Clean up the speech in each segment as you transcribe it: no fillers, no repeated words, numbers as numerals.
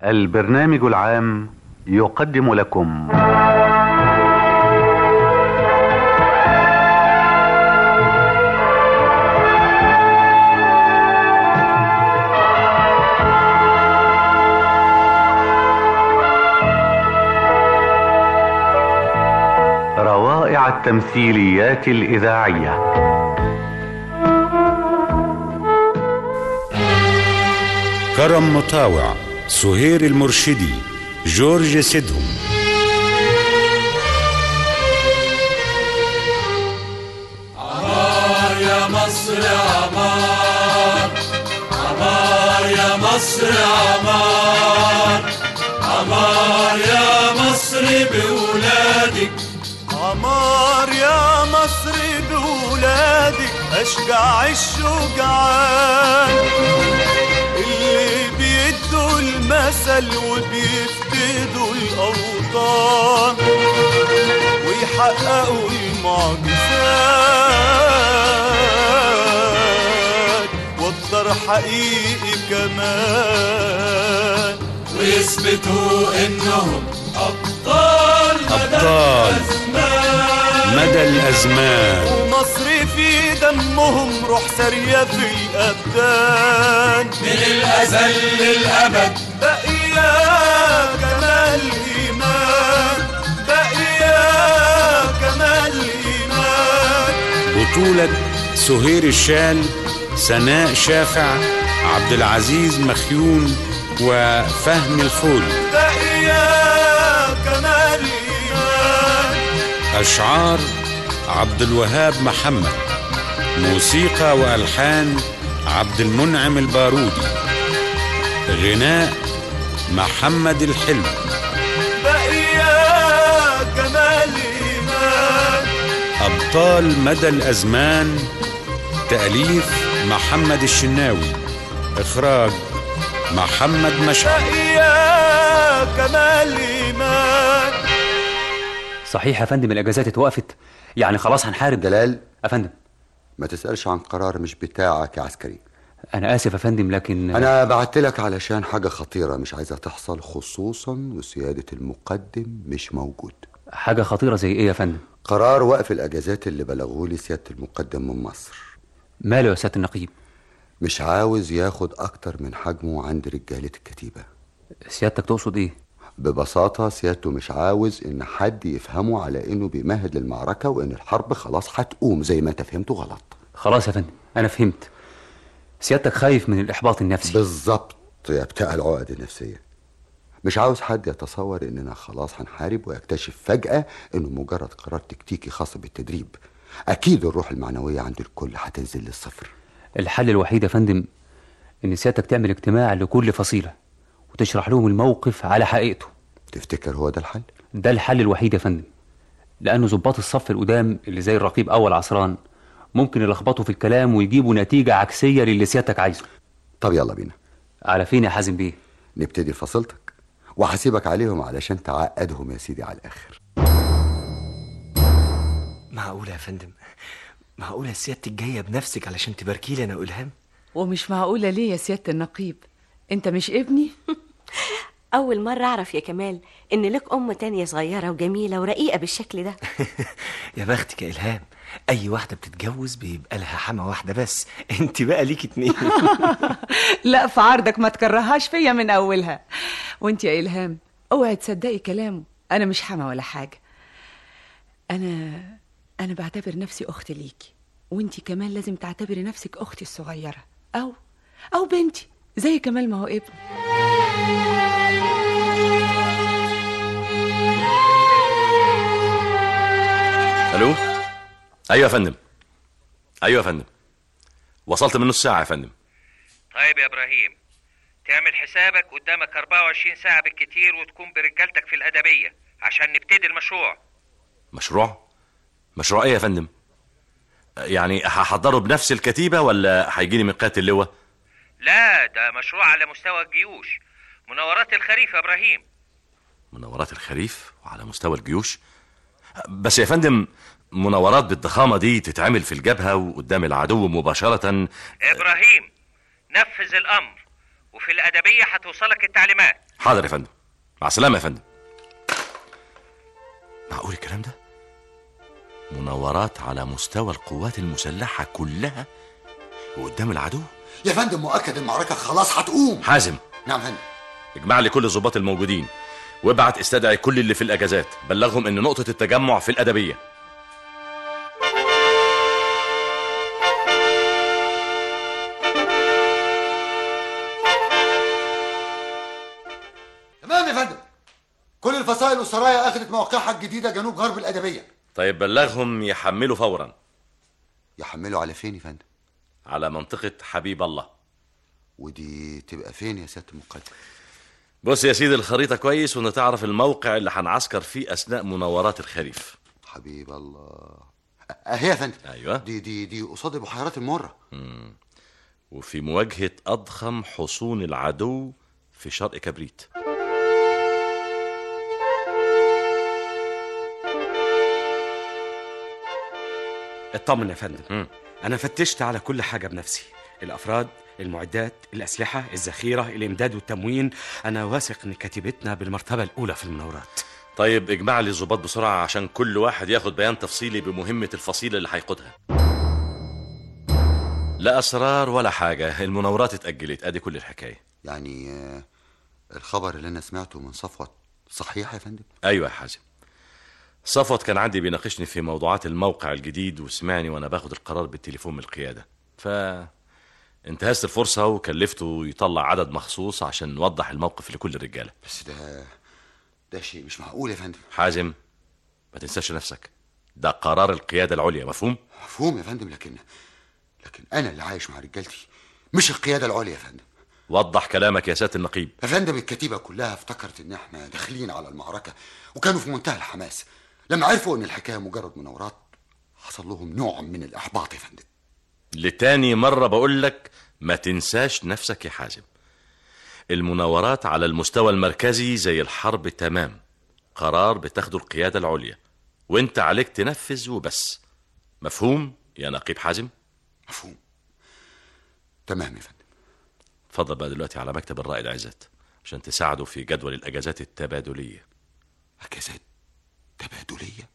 البرنامج العام يقدم لكم روائع التمثيليات الإذاعية. كرم مطاوع، سهير المرشدي، جورج سيدهم. عمار يا مصر عمار، عمار يا مصر عمار، عمار يا مصر بولادك، عمار يا مصر بولادك، أشجع الشجعان اللي بيدوا المثل وبيفقدوا الأوطان ويحققوا المعجزات والدار حقيقي كمان، ويثبتوا إنهم أبطال مدى الأزمان، ومصر في دمهم روح سرية في الأبدان، من الأزل للأبد بقيا كمال الإيمان، بقيا كمال الإيمان. بطولة سهير الشال، سناء شافع، عبد العزيز مخيون، وفهم الخول. بقيا كمال الإيمان. أشعار عبد الوهاب محمد، موسيقى وألحان عبد المنعم البارودي، غناء محمد الحلو. بقيا كمال الإيمان. أبطال مدى الأزمان، تأليف محمد الشناوي، إخراج محمد مشعل. بقيا كمال الإيمان. صحيح يا فندم الأجازات اتوقفت، يعني خلاص هنحارب. جلال يا فندم، ما تسألش عن قرار مش بتاعك يا عسكري. أنا آسف يا فندم، لكن أنا بعتلك علشان حاجة خطيرة مش عايزة تحصل، خصوصا وسيادة المقدم مش موجود. حاجة خطيرة زي إيه يا فندم؟ قرار وقف الأجازات اللي بلغولي سيادة المقدم من مصر. ماله يا سيادة النقيب؟ مش عاوز ياخد أكتر من حجمه عند رجالة الكتيبة. سيادتك تقصد إيه؟ ببساطة سيادته مش عاوز إن حد يفهمه على إنه بيمهد للمعركة وإن الحرب خلاص هتقوم زي ما أنت فهمته غلط. خلاص يا فندم، أنا فهمت. سيادتك خايف من الإحباط النفسي. بالظبط يا بتاع العقد النفسية. مش عاوز حد يتصور إننا خلاص هنحارب ويكتشف فجأة إنه مجرد قرار تكتيكي خاص بالتدريب. أكيد الروح المعنوية عند الكل هتنزل للصفر. الحل الوحيد يا فندم إن سيادتك تعمل اجتماع لكل فصيلة وتشرح لهم الموقف على حقيقته. تفتكر هو ده الحل؟ ده الحل الوحيد يا فندم، لأنه ضباط الصف القدام اللي زي الرقيب أول عصران ممكن يلخبطوا في الكلام ويجيبوا نتيجة عكسية للي سيادتك عايزه. طب يلا بينا. على فين يا حازم بيه؟ نبتدي فصيلتك وهسيبك عليهم علشان تعقدهم يا سيدي على الآخر. معقولة يا فندم؟ معقولة سيادتك جاية بنفسك علشان تباركي لي أنا وإلهام؟ ومش معقولة ليه يا سيادة النقيب؟ أنت مش ابني؟ أول مرة أعرف يا كمال إن لك أم تانية صغيرة وجميلة ورقيقة بالشكل ده. يا بختك يا إلهام، أي واحدة بتتجوز بيبقى لها حما واحدة بس، أنت بقى ليك 2. لا في عرضك ما تكرهاش فيا من أولها. وأنت يا إلهام اوعي تصدقي كلامه، أنا مش حما ولا حاجة. أنا بعتبر نفسي أخت ليكي، وأنت كمان لازم تعتبري نفسك أختي الصغيرة أو بنتي زي كمال ما هو ابني. الو. ايوه يا فندم، ايوه يا فندم، وصلت من نص ساعه يا فندم. طيب يا ابراهيم، تعمل حسابك قدامك 24 ساعه بالكتير وتكون برجالتك في الادبيه عشان نبتدي المشروع. مشروع ايه يا فندم؟ يعني هحضره بنفس الكتيبه ولا هيجيني من قياده اللواء؟ لا ده مشروع على مستوى الجيوش، مناورات الخريف يا ابراهيم. مناورات الخريف وعلى مستوى الجيوش؟ بس يا فندم مناورات بالضخامة دي تتعمل في الجبهة وقدام العدو مباشرة. ابراهيم نفذ الامر وفي الأدبية هتوصلك التعليمات. حاضر يا فندم، مع السلامة يا فندم. معقول الكلام ده؟ مناورات على مستوى القوات المسلحة كلها وقدام العدو؟ يا فندم مؤكد المعركة خلاص هتقوم. حازم. نعم فندم. اجمع لي كل الضباط الموجودين وابعت استدعي كل اللي في الأجازات، بلغهم ان نقطة التجمع في الأدبية. تمام يا فندم. كل الفصائل والسرايا اخذت مواقعها الجديدة جنوب غرب الأدبية. طيب بلغهم يحملوا فورا. يحملوا على فين يا فندم؟ على منطقة حبيب الله. ودي تبقى فين يا سيادة المقدم؟ بص يا سيدي الخريطة كويس وان تعرف الموقع اللي هنعسكر فيه أثناء مناورات الخريف. حبيب الله اهي يا فندم. ايوه دي قصاد بحيرات المرة. وفي مواجهة أضخم حصون العدو في شرق كبريت. اطمن يا فندم. أنا فتشت على كل حاجة بنفسي، الأفراد، المعدات، الأسلحة، الذخيرة، الإمداد والتموين. أنا واثق إن كتيبتنا بالمرتبة الأولى في المناورات. طيب اجمع لي الضباط بسرعة عشان كل واحد ياخد بيان تفصيلي بمهمة الفصيلة اللي هيقودها. لا أسرار ولا حاجة، المناورات اتأجلت، أدي كل الحكاية. يعني الخبر اللي أنا سمعته من صفوت صحيح يا فندم؟ أيوة يا حازم، صفوت كان عندي بيناقشني في موضوعات الموقع الجديد وسمعني وأنا باخد القرار بالتليفون من القيادة، انتهزت الفرصة وكلفته يطلع عدد مخصوص عشان نوضح الموقف لكل الرجالة. بس ده شيء مش معقول يا فندم. حازم ما تنساش نفسك، ده قرار القيادة العليا، مفهوم؟ مفهوم يا فندم، لكن أنا اللي عايش مع رجالتي مش القيادة العليا يا فندم. وضح كلامك يا سيادة النقيب. يا فندم الكتيبة كلها افتكرت ان احنا داخلين على المعركة وكانوا في منتهى الحماس. لما عرفوا ان الحكاية مجرد مناورات حصل لهم نوع من الإحباط يا فندم. لتاني مرة بقول لك ما تنساش نفسك يا حازم، المناورات على المستوى المركزي زي الحرب تمام، قرار بتاخده القيادة العليا وانت عليك تنفذ وبس، مفهوم يا نقيب حازم؟ مفهوم. تمام يا فندم. اتفضل بقى دلوقتي على مكتب الرائد عزت عشان تساعده في جدول الأجازات التبادلية. أجازات تبادلية؟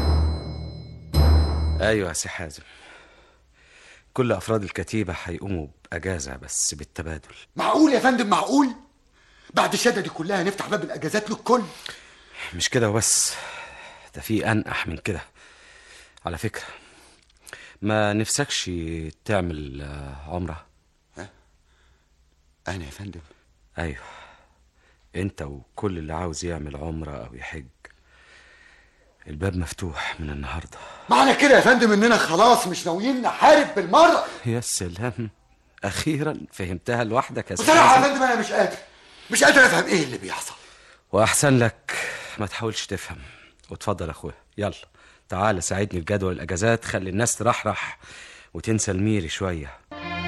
أيوة يا سي حازم، كل أفراد الكتيبة هيقوموا بأجازة بس بالتبادل. معقول يا فندم؟ معقول؟ بعد الشدة دي كلها نفتح باب الأجازات للكل؟ مش كده وبس، ده في أنقح من كده. على فكرة ما نفسكش تعمل عمرة؟ ها؟ أنا يا فندم؟ أيوة أنت وكل اللي عاوز يعمل عمرة أو يحج، الباب مفتوح من النهاردة. معنى كده يا فندم إننا خلاص مش ناويين نحارب بالمرة؟ يا سلام، أخيرا فهمتها لوحدك يا سيدي. بصراحة يا فندم أنا مش قادر أفهم إيه اللي بيحصل. وأحسن لك ما تحاولش تفهم. وتفضل أخويا، يلا تعال ساعدني في جدول الأجازات، خلي الناس ترحرح وتنسى الميري شوية.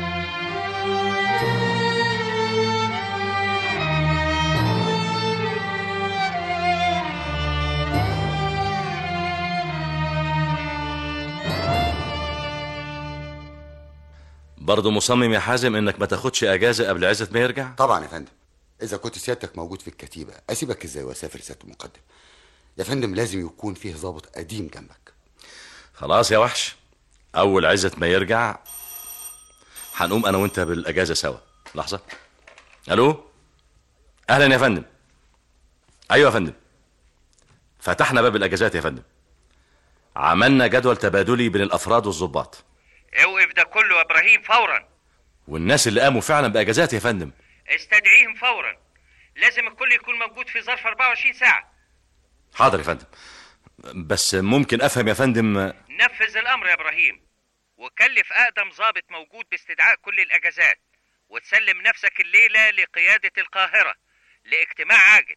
برضه مصمم يا حازم انك ما تاخدش اجازة قبل عزت ما يرجع؟ طبعا يا فندم. إذا كنت سيادتك موجود في الكتيبة أسيبك إزاي وأسافر سيادة المقدم؟ يا فندم لازم يكون فيه ضابط قديم جنبك. خلاص يا وحش، أول عزت ما يرجع هنقوم أنا وأنت بالأجازة سوا. لحظة. ألو، أهلا يا فندم. أيوة يا فندم، فتحنا باب الأجازات يا فندم، عملنا جدول تبادلي بين الأفراد والضباط. اوقف ده كله يا إبراهيم فورا. والناس اللي قاموا فعلا بأجازات يا فندم استدعيهم فورا، لازم الكل يكون موجود في ظرف 24 ساعة. حاضر يا فندم، بس ممكن أفهم يا فندم؟ نفذ الأمر يا إبراهيم، وكلف أقدم ضابط موجود باستدعاء كل الأجازات، وتسلم نفسك الليلة لقيادة القاهرة لاجتماع عاجل.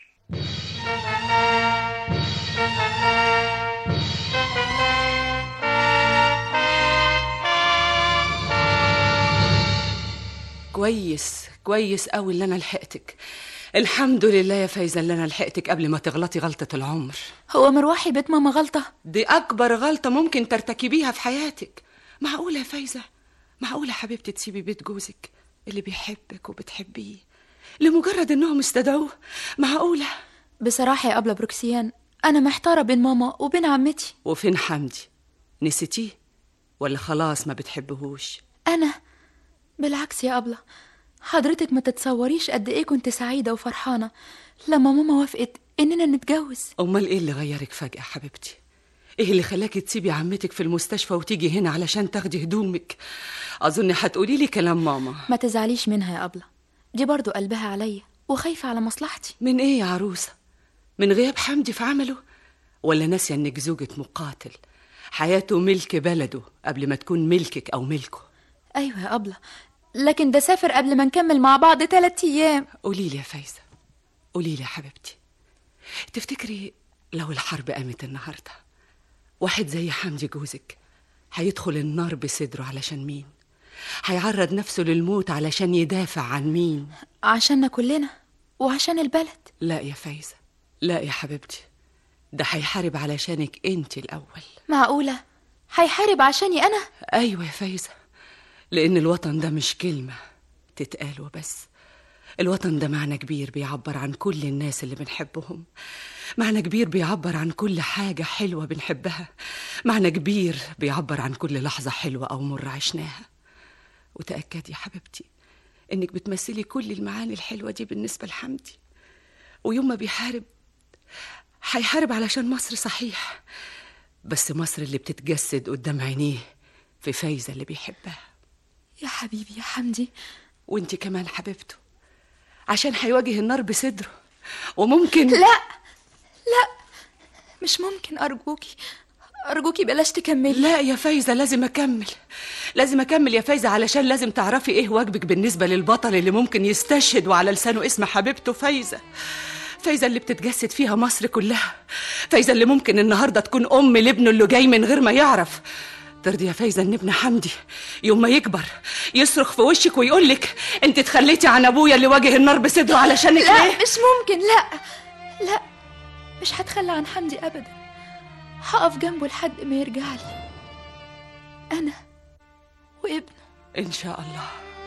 كويس قوي اللي أنا لحقتك. الحمد لله يا فايزة اللي أنا لحقتك قبل ما تغلطي غلطة العمر. هو مروحي بيت ماما غلطة؟ دي أكبر غلطة ممكن ترتكبيها في حياتك. معقولة يا فايزة؟ معقولة حبيبتي تسيبي بيت جوزك اللي بيحبك وبتحبيه لمجرد انهم استدعوه؟ معقولة؟ بصراحة يا أبلة بروكسيان أنا محتارة بين ماما وبين عمتي. وفين حمدي؟ نسيتيه ولا خلاص ما بتحبهوش؟ أنا بالعكس يا أبلة، حضرتك ما تتصوريش قد إيه كنت سعيدة وفرحانة لما ماما وافقت إننا نتجوز. أمال إيه اللي غيرك فجأة حبيبتي؟ إيه اللي خلاكي تسيبي عمتك في المستشفى وتيجي هنا علشان تاخدي هدومك؟ أظن هتقولي لي كلام ماما. ما تزعليش منها يا أبلة، دي برضو قلبها عليا وخايفة على مصلحتي. من إيه يا عروسة؟ من غياب حمدي في عمله؟ ولا ناسية إنك زوجة مقاتل حياته ملك بلده قبل ما تكون ملكك أو ملكه؟ أيوة يا أبلة، لكن ده سافر قبل ما نكمل مع بعض 3 أيام. قولي لي يا فايزة، قولي لي يا حبيبتي، تفتكري لو الحرب قامت النهاردة واحد زي حمدي جوزك هيدخل النار بصدره علشان مين؟ هيعرض نفسه للموت علشان يدافع عن مين؟ عشاننا كلنا وعشان البلد. لا يا فايزة، لا يا حبيبتي، ده هيحارب علشانك انت الأول. معقولة هيحارب عشاني أنا؟ أيوة يا فايزة، لأن الوطن ده مش كلمة تتقال وبس، الوطن ده معنى كبير بيعبر عن كل الناس اللي بنحبهم، معنى كبير بيعبر عن كل حاجة حلوة بنحبها، معنى كبير بيعبر عن كل لحظة حلوة أو مرة عشناها. وتأكدي يا حبيبتي إنك بتمثلي كل المعاني الحلوة دي بالنسبة لحمدي، ويوم ما بيحارب هيحارب علشان مصر صحيح، بس مصر اللي بتتجسد قدام عينيه في فايزة اللي بيحبها. يا حبيبي يا حمدي. وانت كمان حبيبته، عشان هيواجه النار بصدره وممكن. لا مش ممكن، أرجوكي بلاش تكملي. لا يا فايزة، لازم أكمل يا فايزة، علشان لازم تعرفي إيه واجبك بالنسبة للبطل اللي ممكن يستشهد وعلى لسانه اسم حبيبته فايزة اللي بتتجسد فيها مصر كلها، فايزة اللي ممكن النهاردة تكون أم لابنه اللي جاي من غير ما يعرف. ترضي يا فايزة ان ابن حمدي يوم ما يكبر يصرخ في وشك ويقولك انت اتخليتي عن ابويا اللي واجه النار بصدره علشانك؟ لا ليه؟ مش ممكن، لا مش هتخلى عن حمدي ابدا، هقف جنبه لحد ما يرجع لي انا وابنه ان شاء الله.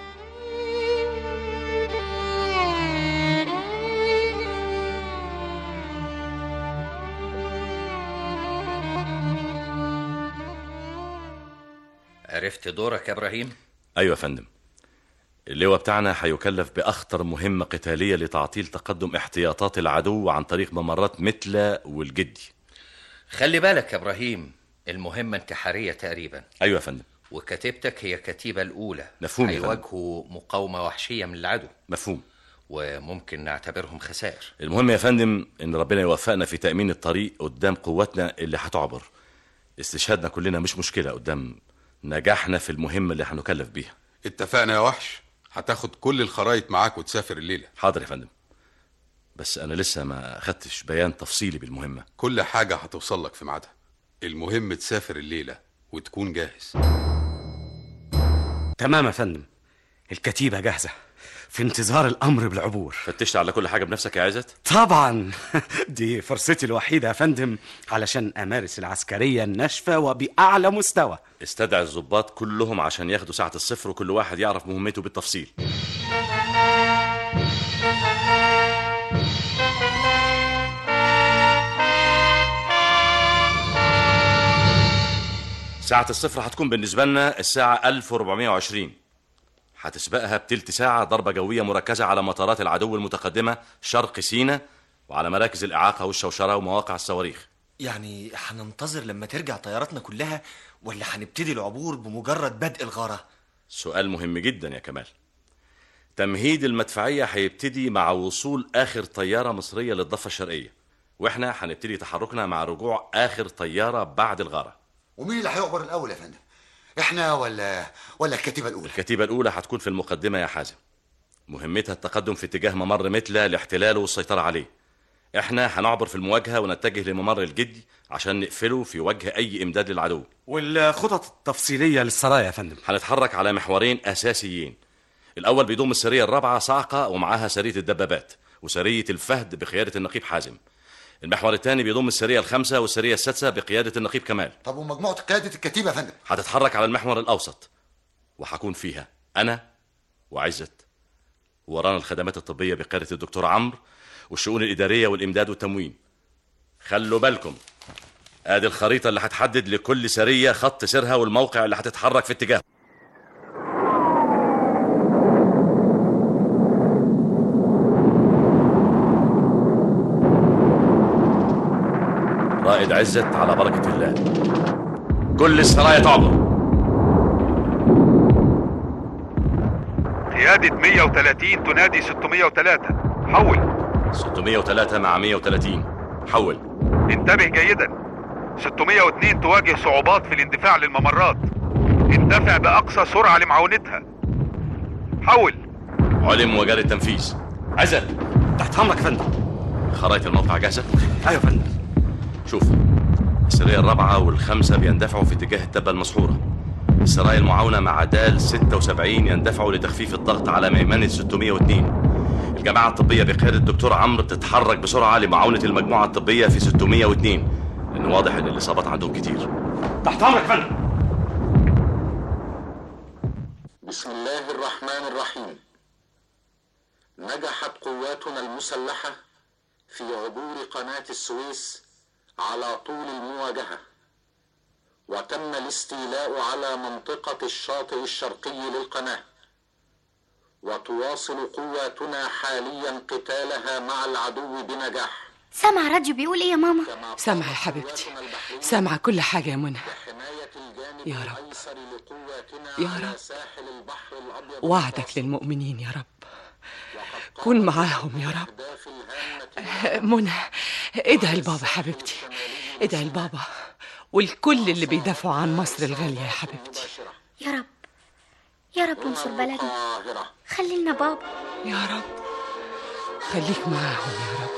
عرفت دورك يا إبراهيم؟ أيوة يا فندم، اللواء بتاعنا هيكلف بأخطر مهمة قتالية لتعطيل تقدم احتياطات العدو عن طريق ممرات متلة والجدي. خلي بالك يا إبراهيم، المهمة انتحارية تقريبا. أيوة يا فندم. وكتيبتك هي كتيبة الأولى. مفهوم يا فندم. هيواجهوا مقاومة وحشية من العدو. مفهوم. وممكن نعتبرهم خسائر. المهم يا فندم إن ربنا يوفقنا في تأمين الطريق قدام قواتنا اللي هتعبر. استشهادنا كلنا مش مشكلة قدام نجاحنا في المهمة اللي هنكلف بيها. اتفقنا يا وحش، هتاخد كل الخرايط معاك وتسافر الليلة. حاضر يا فندم، بس أنا لسه ما أخدتش بيان تفصيلي بالمهمة. كل حاجة هتوصل لك في ميعادها، المهم تسافر الليلة وتكون جاهز. تمام يا فندم، الكتيبة جاهزة في انتظار الأمر بالعبور. فتشت على كل حاجة بنفسك يا عزت؟ طبعا دي فرصتي الوحيدة يا فندم علشان أمارس العسكرية الناشفة وبأعلى مستوى. استدعي الضباط كلهم عشان ياخدوا ساعة الصفر وكل واحد يعرف مهمته بالتفصيل. ساعة الصفر هتكون بالنسبة لنا الساعة 1420، هتسبقها بتلت ساعة ضربة جوية مركزة على مطارات العدو المتقدمة شرق سيناء وعلى مراكز الإعاقة والشوشرة ومواقع الصواريخ. يعني هننتظر لما ترجع طياراتنا كلها ولا هنبتدي العبور بمجرد بدء الغارة؟ سؤال مهم جدا يا كمال. تمهيد المدفعية هيبتدي مع وصول آخر طيارة مصرية للضفة الشرقية، وإحنا هنبتدي تحركنا مع رجوع آخر طيارة بعد الغارة. ومين اللي هيعبر الأول يا فندم؟ إحنا ولا الكتيبة الأولى؟ الكتيبة الأولى هتكون في المقدمة يا حازم، مهمتها التقدم في اتجاه ممر متلة لاحتلاله والسيطرة عليه. إحنا هنعبر في المواجهة ونتجه لممر الجدي عشان نقفله في وجه أي إمداد للعدو. والخطط التفصيلية للسرايا يا فندم؟ هنتحرك على محورين أساسيين. الأول بيضم السرية الرابعة صاعقة ومعاها سرية الدبابات وسرية الفهد بقيادة النقيب حازم. المحور الثاني بيضم السرية الخامسة والسرية السادسة بقيادة النقيب كمال. طب ومجموعة قيادة الكتيبة يا فندم؟ هتتحرك على المحور الأوسط وهكون فيها أنا وعزت ورانا الخدمات الطبية بقيادة الدكتور عمرو، والشؤون الإدارية والإمداد والتموين. خلوا بالكم، ادي الخريطة اللي هتحدد لكل سرية خط سيرها والموقع اللي هتتحرك في اتجاهه. رائد عزت على بركة الله. كل السرايا تعبر. قيادة 130 تنادي 603. حول. 603 مع 130. حول. انتبه جيدا. 602 تواجه صعوبات في الاندفاع للممرات. اندفع بأقصى سرعة لمعاونتها. حول. علم وجاري التنفيذ. عزت تحت امرك يا فندم. خرائط الموقع جاهزة؟ ايوه يا فندم. شوف، السرية الرابعة والخامسة بيندفعوا في اتجاه التبة المسحورة. السرايا المعاونة مع دال 76 يندفعوا لتخفيف الضغط على ميمنة 602. الجماعة الطبية بقيادة الدكتور عمرو بتتحرك بسرعة لمعاونة المجموعة الطبية في 602، لأن واضح إن الإصابات عندهم كتير. تحت أمرك يا فندم. بسم الله الرحمن الرحيم. نجحت قواتنا المسلحة في عبور قناة السويس على طول المواجهة، وتم الاستيلاء على منطقة الشاطئ الشرقي للقناة، وتواصل قواتنا حاليا قتالها مع العدو بنجاح. سامع راديو بيقول ايه يا ماما؟ سامعة يا حبيبتي، سامعة كل حاجة يا منى. يا رب يا رب، وعدك للمؤمنين يا رب، كن معاهم يا رب. منى ادعي لبابا حبيبتي، ادعي لبابا والكل اللي بيدافعوا عن مصر الغالية يا حبيبتي. يا رب يا رب انصر بلدنا، خلي لنا بابا يا رب، خليك معاهم يا رب.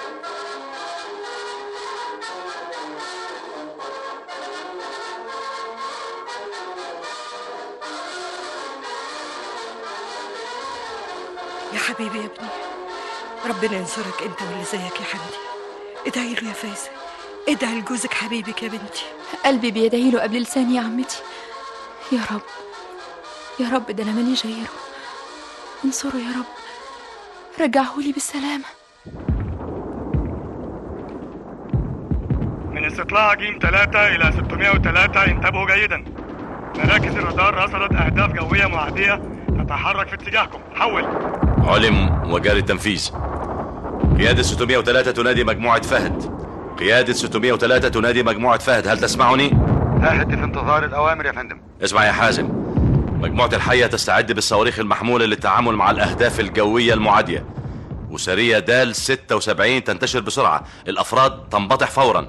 يا حبيبي يا ابني، ربنا ينصرك انت واللي زيك يا حمدي. ادعي له يا فايزة، ادعي لجوزك حبيبك يا بنتي. قلبي بيدعي له قبل لساني يا عمتي. يا رب يا رب، ده انا ماليش غيره، انصره يا رب، رجعهولي بالسلامة. من استطلاع جيم 3 إلى 603 انتبهوا جيدا. مراكز الرادار رصدت أهداف جوية معادية تتحرك في اتجاهكم. حول. علم وجاري التنفيذ. قيادة 603 تنادي مجموعة فهد. قيادة 603 تنادي مجموعة فهد، هل تسمعني؟ أهد في انتظار الأوامر يا فندم. اسمع يا حازم، مجموعة الحية تستعد بالصواريخ المحمولة للتعامل مع الأهداف الجوية المعادية، وسرية دال 76 تنتشر بسرعة، الأفراد تنبطح فورا.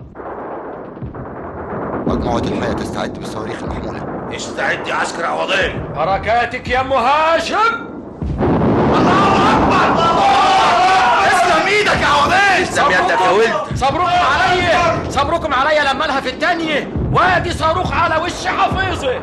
مجموعة الحية تستعد بالصواريخ المحمولة. استعد يا عسكر عوضين. حركاتك يا ام هاشم. الله اكبر. اسلم ايدك يا عوضين. اسلم يدك يا ولد. صبركم عليا، صبركم عليا لما لها في التانية، وادي صاروخ على وش حفيظه.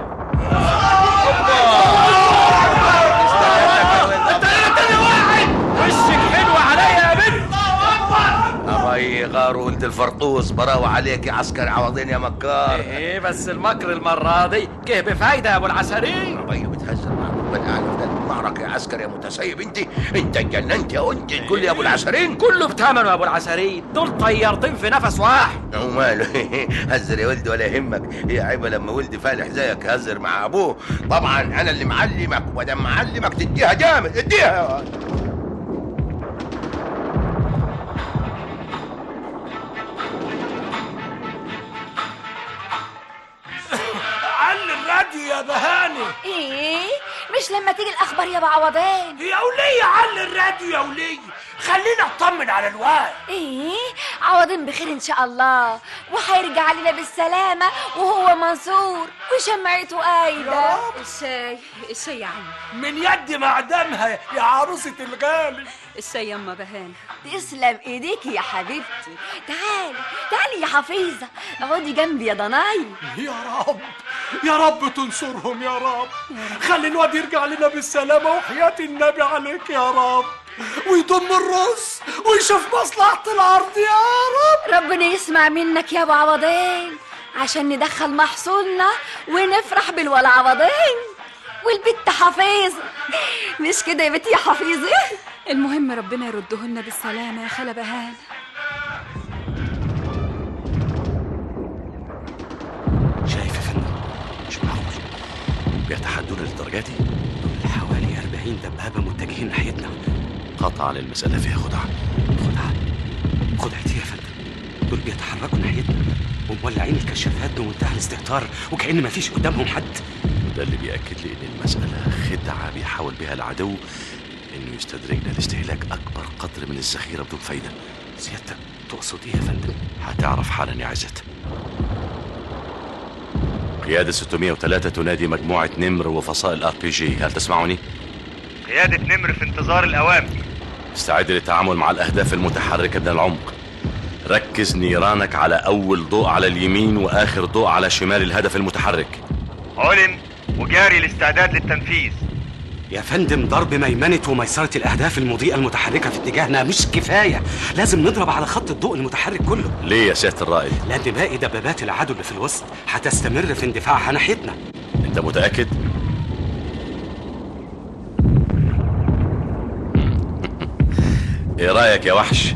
انت واحد. وشك حلو عليا يا بنت. أبي غار ولد الفرطوس، براوة عليك يا عسكر عوضين يا مكار. ايه بس المكر المرة دي كيه بفايدة يا ابو العسرين. أبي بتهزر مع ربنا أعلم ده المعركة يا عسكر يا متسيب. انت اتجننت يا وانت تقول لي يا ابو العسرين؟ كله بتمنه يا ابو العسرين، دول طيارتين في نفس واحد. وماله هزر يا ولد ولا يهمك، هي عيبة لما ولد فالح زيك هزر مع ابوه. طبعا انا اللي معلمك، ودام معلمك تديها جامد، اديها. يا بهاني. ايه مش لما تيجي الاخبار يا ابو عوضين؟ يا وليه علي الراديو يا وليه، خلينا اطمن على الواد. ايه عوضين بخير ان شاء الله، وهيرجع لنا بالسلامه وهو منصور وشمعته قايده. الشاي يا عم. من يد معدمها يا عروسه الغالي. الشاي يما بهانه. تسلم ايديكي يا حبيبتي. تعالي يا حفيظه، اقعدي جنبي يا ضناي. يا رب يا رب تنصرهم يا رب، خلي الواد يرجع لنا بالسلامه وحياه النبي عليك يا رب، ويضم الرز ويشوف مصلحه الارض يا رب. ربنا يسمع منك يا ابو عوضين، عشان ندخل محصولنا ونفرح بالولا عوضين. والبت حفيظة. مش كده يا بنتي يا حفيظة؟ المهم ربنا يردهن بالسلامة يا خالة بهان. شايف يا فندم؟ مش معقول بيتحدون للدرجة دي؟ دول حوالي 40 دبابة متجهين ناحيتنا. قطعا المسألة فيها خدعة. خدعتي يا فندم؟ دول بيتحركوا ناحيتنا ومولعين الكشافات بمنتهى الاستهتار وكأن مفيش قدامهم حد. وده اللي بيأكد لي إن المسألة خدعة بيحاول بها العدو إنه يستدرجنا لاستهلاك أكبر قدر من الذخيرة بدون فايدة. سيادتك تقصد إيه يا فندم؟ هتعرف حالا يا عزت. قيادة 603 تنادي مجموعة نمر وفصائل RPG. هل تسمعني؟ قيادة نمر في انتظار الأوامر. استعد للتعامل مع الأهداف المتحركة من العمق. ركز نيرانك على أول ضوء على اليمين وآخر ضوء على شمال الهدف المتحرك. علم وجاري الاستعداد للتنفيذ. يا فندم ضرب ميمنة وميسرة الأهداف المضيئة المتحركة في اتجاهنا مش كفاية، لازم نضرب على خط الضوء المتحرك كله. ليه يا سيادة الرائد؟ لأن باقي دبابات العدو اللي في الوسط هتستمر في اندفاعها ناحيتنا. أنت متأكد؟ إيه رأيك يا وحش؟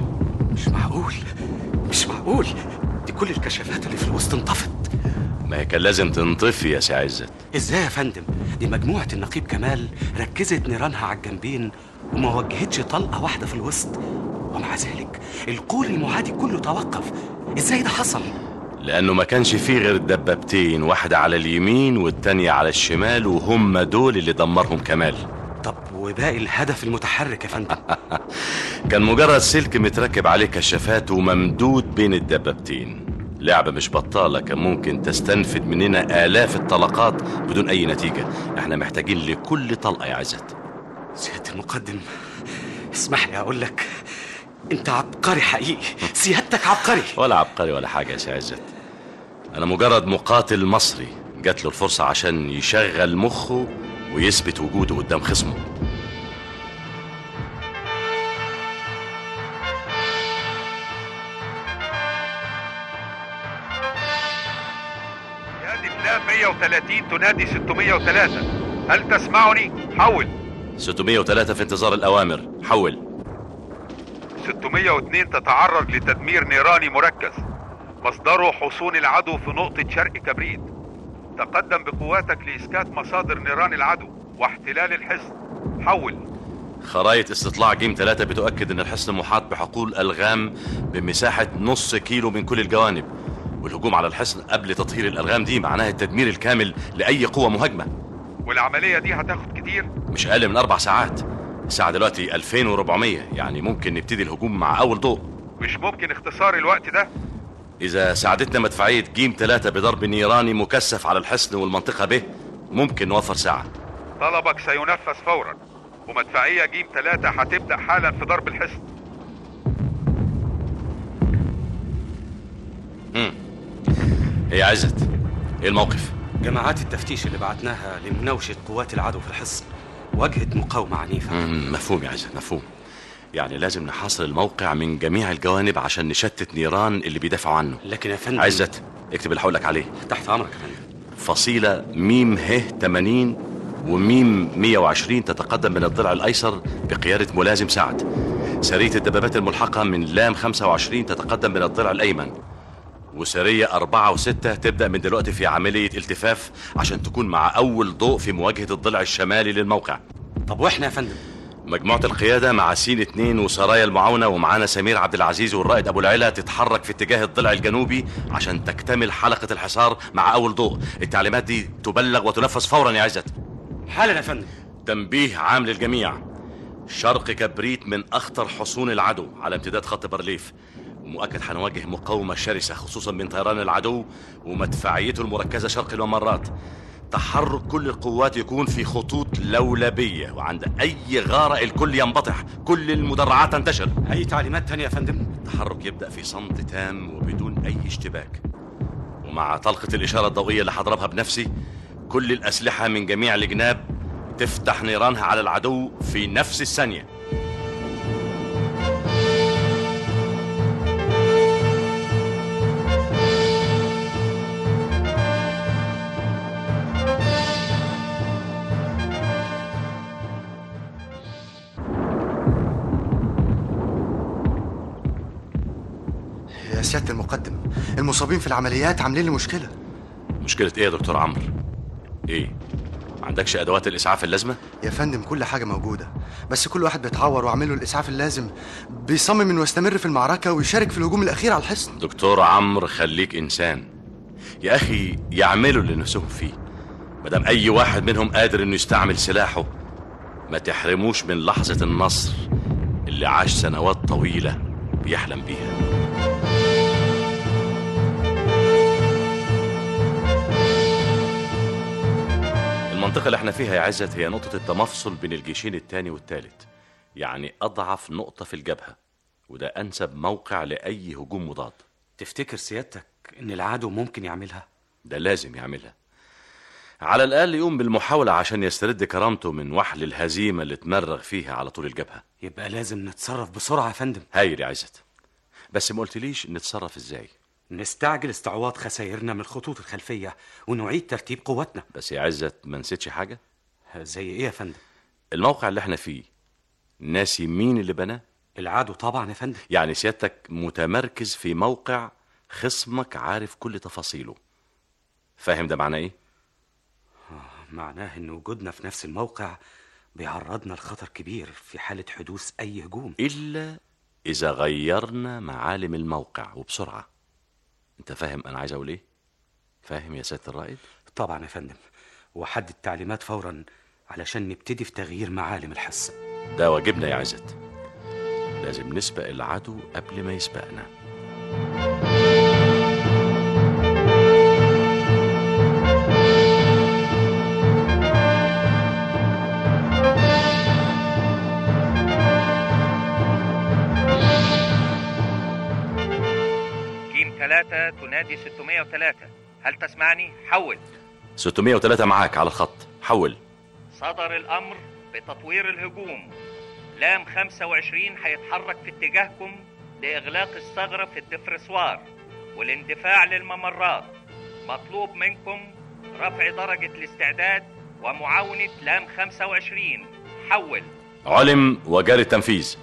مش معقول دي كل الكشافات اللي في الوسط انطفت. ما هي كان لازم تنطفي يا سي عزت. ازاي يا فندم؟ دي مجموعة النقيب كمال ركزت نيرانها على الجنبين وما وجهتش طلقة واحدة في الوسط، ومع ذلك القول المعادي كله توقف. ازاي ده حصل؟ لأنه ما كانش فيه غير دبابتين، واحدة على اليمين والتانية على الشمال، وهم دول اللي دمرهم كمال. طب وباقي الهدف المتحرك يا فندم؟ كان مجرد سلك متركب عليه كشافات وممدود بين الدبابتين. لعبة مش بطالة، كان ممكن تستنفد مننا آلاف الطلقات بدون أي نتيجة. احنا محتاجين لكل طلقة يا عزت. سيادة المقدم اسمح لي أقول لك أنت عبقري حقيقي. سيادتك عبقري. ولا عبقري ولا حاجة يا سي عزت. أنا مجرد مقاتل مصري جات له الفرصة عشان يشغل مخه ويثبت وجوده قدام خصمه. قيادة لام 130 تنادي 603. هل تسمعني؟ حول. 603 في انتظار الأوامر. حول. 602 تتعرض لتدمير نيراني مركز، مصدره حصون العدو في نقطة شرق كبريت. تقدم بقواتك لإسكات مصادر نيران العدو واحتلال الحصن. حول. خرايط استطلاع جيم 3 بتؤكد ان الحصن محاط بحقول ألغام بمساحة نص كيلو من كل الجوانب، والهجوم على الحصن قبل تطهير الألغام دي معناها التدمير الكامل لأي قوة مهاجمة. والعملية دي هتاخد كتير؟ مش أقل من 4 ساعات. الساعة دلوقتي 2400، يعني ممكن نبتدي الهجوم مع أول ضوء. مش ممكن اختصار الوقت ده؟ إذا ساعدتنا مدفعية جيم 3 بضرب نيراني مكثف على الحصن والمنطقة به ممكن نوفر ساعة. طلبك سينفذ فورا، ومدفعية جيم 3 هتبدأ حالا في ضرب الحصن. هي عزت، ايه الموقف؟ جماعات التفتيش اللي بعتناها لمناوشة قوات العدو في الحصن واجهت مقاومة عنيفة. مفهوم يا عزت، مفهوم. يعني لازم نحاصر الموقع من جميع الجوانب عشان نشتت نيران اللي بيدافعوا عنه. لكن يا فندم عزت اكتب اللي هقولك عليه. تحت امرك يا فندم. فصيلة ميم ه 80 وميم 120 تتقدم من الضلع الايسر بقيادة ملازم سعد. سرية الدبابات الملحقة من لام 25 تتقدم من الضلع الايمن، وسرية 4 و6 تبدأ من دلوقتي في عملية التفاف عشان تكون مع أول ضوء في مواجهة الضلع الشمالي للموقع. طب وإحنا يا فندم؟ مجموعة القيادة مع سين 2 وسرايا المعاونة ومعانا سمير عبد العزيز والرائد أبو العلا تتحرك في اتجاه الضلع الجنوبي عشان تكتمل حلقة الحصار مع أول ضوء. التعليمات دي تبلغ وتنفذ فورا يا عزت. حالا يا فندم. تنبيه عام للجميع: شرق كبريت من أخطر حصون العدو على امتداد خط بارليف، ومؤكد هنواجه مقاومة شرسة خصوصا من طيران العدو ومدفعيته المركزة شرق الممرات. تحرك كل القوات يكون في خطوط لولبية، وعند أي غارة الكل ينبطح، كل المدرعات تنتشر. أي تعليمات تانية يا فندم؟ التحرك يبدأ في صمت تام وبدون أي اشتباك، ومع طلقة الإشارة الضوئية اللي هضربها بنفسي كل الأسلحة من جميع الجناب تفتح نيرانها على العدو في نفس الثانية. يا سيادة المقدم، المصابين في العمليات عاملين لي مشكلة. مشكلة ايه يا دكتور عمرو؟ ايه؟ ما عندكش ادوات الاسعاف اللازمة؟ يا فندم كل حاجة موجودة، بس كل واحد بيتعور وعامل له الاسعاف اللازم بيصمم انه يستمر في المعركة ويشارك في الهجوم الاخير على الحصن. دكتور عمرو خليك انسان يا اخي، يعملوا اللي نفسهم فيه. مادام اي واحد منهم قادر انه يستعمل سلاحه، ما تحرموش من لحظة النصر اللي عاش سنوات طويلة بيحلم بيها. المنطقة اللي احنا فيها يا عزت هي نقطة التمفصل بين الجيشين التاني والتالت، يعني أضعف نقطة في الجبهة، وده أنسب موقع لأي هجوم مضاد. تفتكر سيادتك إن العدو ممكن يعملها؟ ده لازم يعملها، على الأقل يقوم بالمحاولة عشان يسترد كرامته من وحل الهزيمة اللي اتمرغ فيها على طول الجبهة. يبقى لازم نتصرف بسرعة يا فندم. هايل يا عزت، بس ما قلتليش نتصرف ازاي؟ نستعجل استعواض خسائرنا من الخطوط الخلفية ونعيد ترتيب قواتنا. بس يا عزت ما نسيتش حاجة؟ زي ايه يا فندم؟ الموقع اللي احنا فيه ناسي مين اللي بناه؟ العدو طبعا يا فندم. يعني سيادتك متمركز في موقع خصمك عارف كل تفاصيله، فاهم ده معناه ايه؟ معناه ان وجودنا في نفس الموقع بيعرضنا لخطر كبير في حالة حدوث اي هجوم، الا اذا غيرنا معالم الموقع وبسرعة. انت فاهم انا عايز اقول ايه؟ فاهم يا سيادة الرائد؟ طبعا يا فندم، وحد التعليمات فورا علشان نبتدي في تغيير معالم الحصة. ده واجبنا يا عزت، لازم نسبق العدو قبل ما يسبقنا. جيم 3 تنادي 603. هل تسمعني؟ حول. 603 معاك على الخط، حول. صدر الأمر بتطوير الهجوم. لام 25 هيتحرك في اتجاهكم لإغلاق الثغرة في الدفرسوار والاندفاع للممرات. مطلوب منكم رفع درجة الاستعداد ومعاونة لام 25. حول. علم وجاري التنفيذ.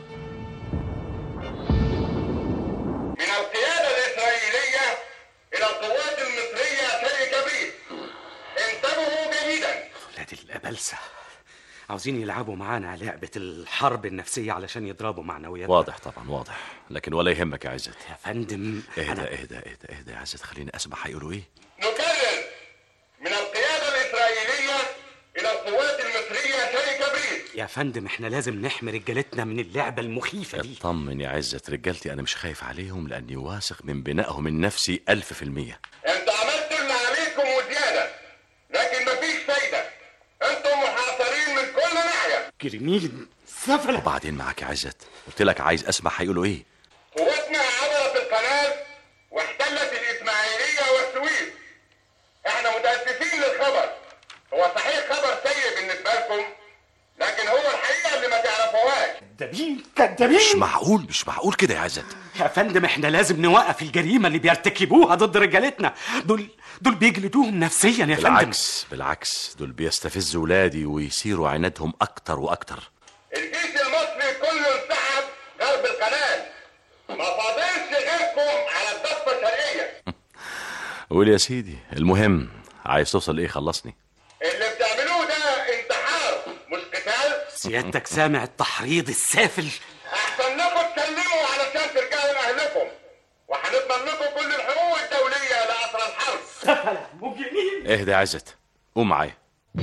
من القيادة الإسرائيلية إلى القوات المصرية شرق كبريت، انتبهوا جيدا. ولاد الأبلسة عاوزين يلعبوا معانا لعبة الحرب النفسية علشان يضربوا معنوياتنا. واضح طبعا واضح، لكن ولا يهمك يا عزت. يا فندم اهدى يا عزت، خليني اسمع هيقولوا ايه. نكرر، من القيادة الإسرائيلية إلى القوات المصرية شرق كبريت. يا فندم احنا لازم نحمي رجالتنا من اللعبة المخيفة دي. اطمن يا عزت، رجالتي انا مش خايف عليهم لاني واثق من بنائهم النفسي 1000%. انتوا عملتوا اللي عليكم وزيادة، لكن مفيش فايدة. انتم محاصرين من كل ناحية. جرمين سفلة. وبعدين معاك يا عزت، قلت لك عايز اسمع هيقولوا ايه. قواتنا عبرت القناة واحتلت الإسماعيلية والسويس. احنا متأسفين للخبر، هو صحيح خبر سيء بالنسبة لكم، لكن هو الحقيقة اللي ما تعرفوهاش. كدابين. مش معقول كده يا عزت. يا فندم احنا لازم نوقف الجريمة اللي بيرتكبوها ضد رجالتنا. دول بيجلدوهم نفسيا يا فندم. بالعكس دول بيستفزوا ولادي ويثيروا عنادهم اكتر واكتر. الجيش المصري كله انسحب غرب القناة، ما فاضلش غيركم على الضفة الشرقية. قول يا سيدي، المهم عايز توصل ايه؟ خلصني. اللي بتعملوه ده انتحار مش قتال. سيادتك سامع التحريض السافل؟ احسن لكم تسلموا علشان ترجعوا لاهلكم، وهنضمن لكم كل الحقوق الدولية لأسرى الحرب. سفلة مجرمين. اهدى يا عزت، قوم معايا.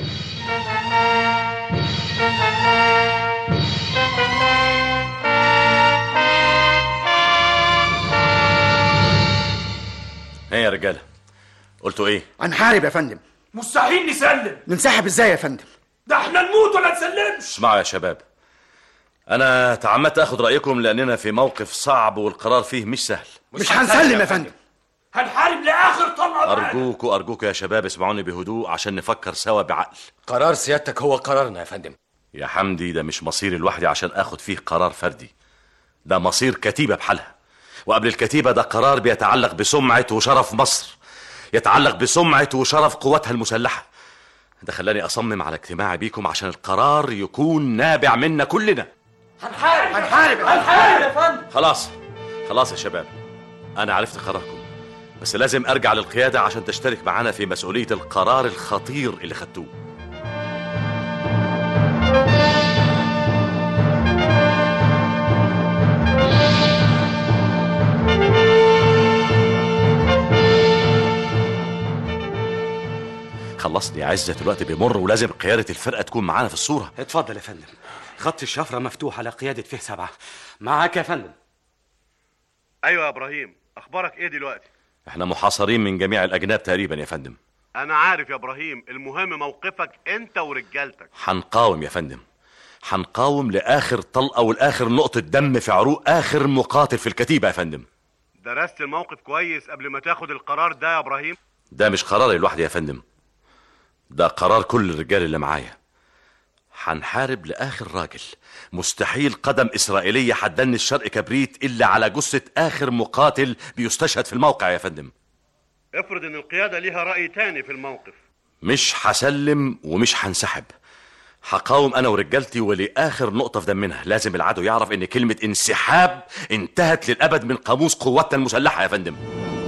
ايه يا رجاله، قلتوا ايه؟ هنحارب يا فندم. مستحيل نسلم. ننسحب ازاي يا فندم؟ ده احنا نموت ولا نسلمش. اسمعوا يا شباب، انا تعمدت اخد رايكم لاننا في موقف صعب والقرار فيه مش سهل. مش هنسلم يا فندم. هنحارب لاخر طلقه. ارجوكوا يا شباب اسمعوني بهدوء عشان نفكر سوا بعقل. قرار سيادتك هو قرارنا يا فندم. يا حمدي ده مش مصيري لوحدي عشان اخد فيه قرار فردي، ده مصير كتيبة بحالها، وقبل الكتيبة ده قرار بيتعلق بسمعة وشرف مصر، يتعلق بسمعة وشرف قواتها المسلحة. ده خلاني أصمم على اجتماعي بيكم عشان القرار يكون نابع منا كلنا. هنحارب يا فندم. خلاص يا شباب، انا عرفت قراركم، بس لازم ارجع للقيادة عشان تشترك معانا في مسؤولية القرار الخطير اللي خدتوه. خلصني يا عزت، الوقت بيمر ولازم قيادة الفرقة تكون معانا في الصورة. اتفضل يا فندم، خط الشفرة مفتوح على قيادة فيه 7. معاك يا فندم. ايوه يا ابراهيم، اخبارك ايه دلوقتي؟ احنا محاصرين من جميع الاجناب تقريبا يا فندم. انا عارف يا ابراهيم، المهم موقفك انت ورجالتك. هنقاوم يا فندم، هنقاوم لاخر طلقة ولاخر نقطة دم في عروق اخر مقاتل في الكتيبة يا فندم. درست الموقف كويس قبل ما تاخد القرار ده يا ابراهيم؟ ده مش قراري لوحدي يا فندم، ده قرار كل الرجال اللي معايا. هنحارب لاخر راجل، مستحيل قدم اسرائيليه هتدنس شرق كبريت الا على جثه اخر مقاتل بيستشهد في الموقع يا فندم. افرض ان القياده ليها راي تاني في الموقف. مش هسلم ومش هنسحب، هقاوم انا ورجالتي ولاخر نقطه في دمنا. لازم العدو يعرف ان كلمه انسحاب انتهت للابد من قاموس قواتنا المسلحه يا فندم.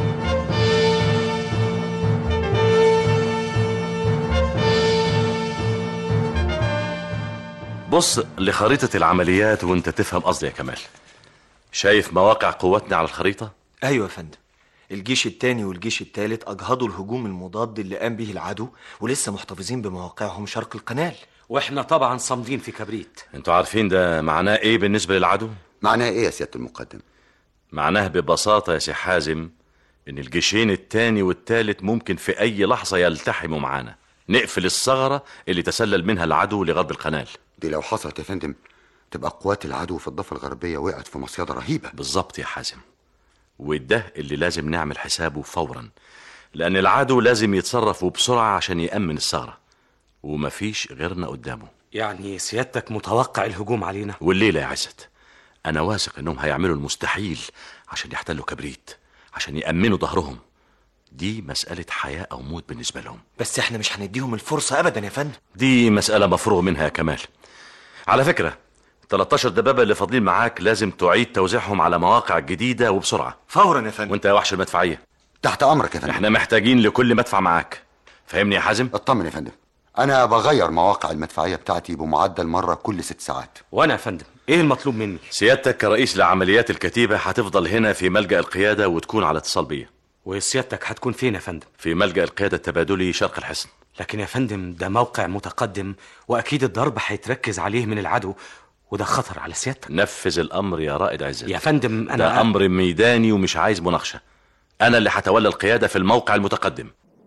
بص لخريطة العمليات وانت تفهم قصدي يا كمال. شايف مواقع قواتنا على الخريطة؟ ايوه يا فندم. الجيش الثاني والجيش الثالث اجهضوا الهجوم المضاد اللي قام به العدو، ولسه محتفظين بمواقعهم شرق القنال. واحنا طبعا صامدين في كبريت. انتوا عارفين ده معناه ايه بالنسبة للعدو؟ معناه ايه يا سيادة المقدم؟ معناه ببساطة يا سي حازم ان الجيشين الثاني والثالث ممكن في اي لحظة يلتحموا معانا، نقفل الثغرة اللي تسلل منها العدو لغرب القنال. دي لو حصلت يا فندم تبقى قوات العدو في الضفة الغربية وقعت في مصيدة رهيبة. بالظبط يا حازم، وده اللي لازم نعمل حسابه فورا، لأن العدو لازم يتصرف بسرعة عشان يأمن الثغرة، ومفيش غيرنا قدامه. يعني سيادتك متوقع الهجوم علينا؟ والليلة يا عزت أنا واثق إنهم هيعملوا المستحيل عشان يحتلوا كبريت، عشان يأمنوا ظهرهم. دي مسألة حياة أو موت بالنسبة لهم. بس احنا مش هنديهم الفرصة أبدا يا فندم. دي مسألة مفروغ منها يا كمال. على فكرة 13 دبابة اللي فاضلين معاك لازم تعيد توزيعهم على مواقع جديدة وبسرعة. فورا يا فندم. وانت يا وحش المدفعية تحت أمرك يا فندم. احنا محتاجين لكل مدفع معاك، فهمني يا حازم؟ اطمن يا فندم، أنا بغير مواقع المدفعية بتاعتي بمعدل مرة كل 6 ساعات. وأنا يا فندم إيه المطلوب مني؟ سيادتك كرئيس لعمليات الكتيبة هتفضل هنا في ملجأ القيادة وتكون على اتصال بيا. وسيادتك هتكون فين يا فندم؟ في ملجأ القيادة التبادلي شرق الحصن. لكن يا فندم ده موقع متقدم، وأكيد الضرب هيتركز عليه من العدو، وده خطر على سيادتك. نفذ الأمر يا رائد عزت. يا فندم أنا ده أمر ميداني ومش عايز مناقشة. أنا اللي هتولى القيادة في الموقع المتقدم.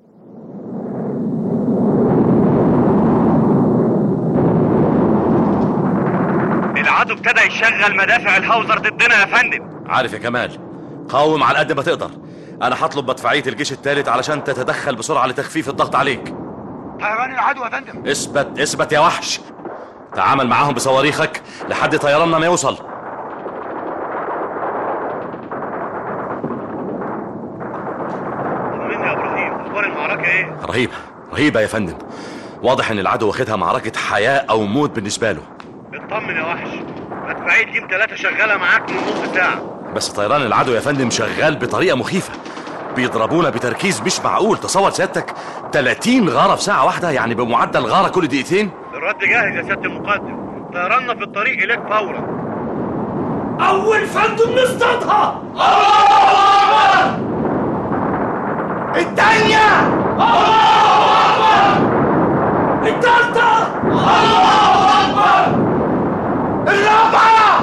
العدو ابتدى يشغل مدافع الهاوزر ضدنا يا فندم. عارف يا كمال، قاوم على قد ما تقدر. أنا هطلب مدفعية الجيش الثالث علشان تتدخل بسرعة لتخفيف الضغط عليك. طيران العدو يا فندم. اثبت يا وحش. تعامل معاهم بصواريخك لحد طيراننا ما يوصل. طمني يا ابراهيم، اخبار المعركه ايه؟ رهيبة يا فندم. واضح ان العدو واخدها معركة حياة او موت بالنسبة له. اطمن يا وحش، مدفعية جيم 3 شغالة معاك من نص ساعة. بس طيران العدو يا فندم شغال بطريقة مخيفة، بيضربونا بتركيز مش معقول. تصور سيادتك 30 غارة في ساعة واحدة، يعني بمعدل غارة كل دقيقتين. الرد جاهز يا سيادة المقدم، طيراننا في الطريق إليك فورا. أول فندم نصطادها. الثانية. الثالثة. الرابعة.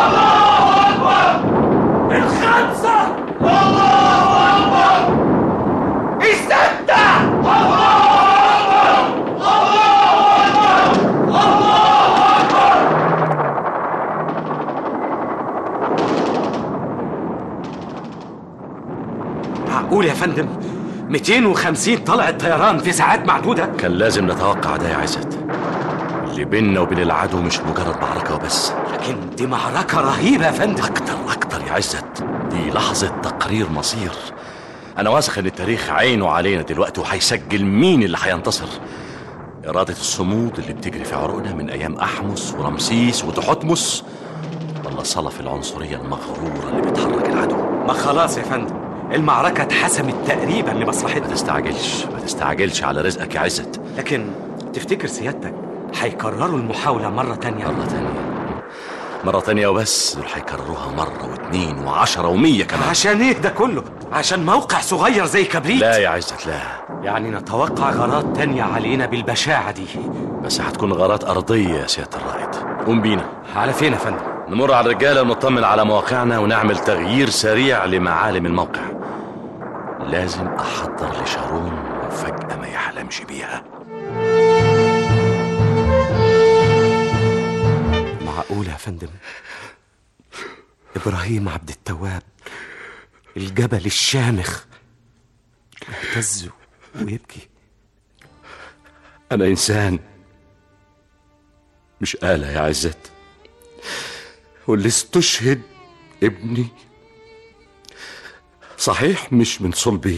الخامسة. الستة. معقول يا فندم 250 طلعة طيران في ساعات معدودة؟ كان لازم نتوقع ده يا عزت. اللي بيننا وبين العدو مش مجرد معركة وبس، لكن دي معركة رهيبة يا فندم. أكتر يا عزت، دي لحظة تقرير مصير. أنا واثق إن التاريخ عينه علينا دلوقتي وهيسجل مين اللي هينتصر. إرادة الصمود اللي بتجري في عروقنا من أيام أحمس ورمسيس وتحتمس، ولا صلف العنصرية المغرورة اللي بتحرك العدو. ما خلاص يا فندم، المعركة اتحسمت تقريبا لمصلحتنا. ما تستعجلش على رزقك يا عزت. لكن تفتكر سيادتك هيكرروا المحاولة مرة تانية؟ مرة تانية وبس؟ دول هيكرروها مرة واثنين وعشرة ومية كمان. عشان ايه ده كله؟ عشان موقع صغير زي كبريت؟ لا يا عزت لا. يعني نتوقع غارات تانية علينا بالبشاعة دي؟ بس هتكون غارات أرضية يا سيادة الرائد. قوم بينا. على فين يا فندم؟ نمر على الرجالة ونطمن على مواقعنا ونعمل تغيير سريع لمعالم الموقع. لازم أحضر لشارون مفاجأة ما يحلمش بيها. معقول يا فندم إبراهيم عبد التواب الجبل الشامخ يهتز ويبكي؟ أنا إنسان مش آلة يا عزت، واللي استشهد ابني صحيح مش من صلبي،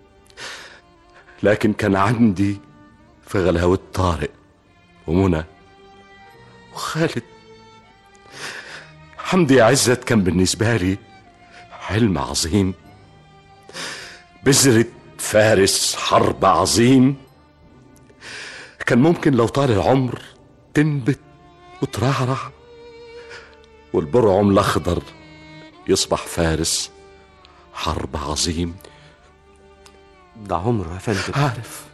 لكن كان عندي في غلاوة طارق ومنى وخالد. حمدي يا عزت كان بالنسبة لي حلم عظيم، بذرة فارس حرب عظيم، كان ممكن لو طال العمر تنبت وترعرع والبرعم الأخضر يصبح فارس حرب عظيم. ده عمره يا فندم.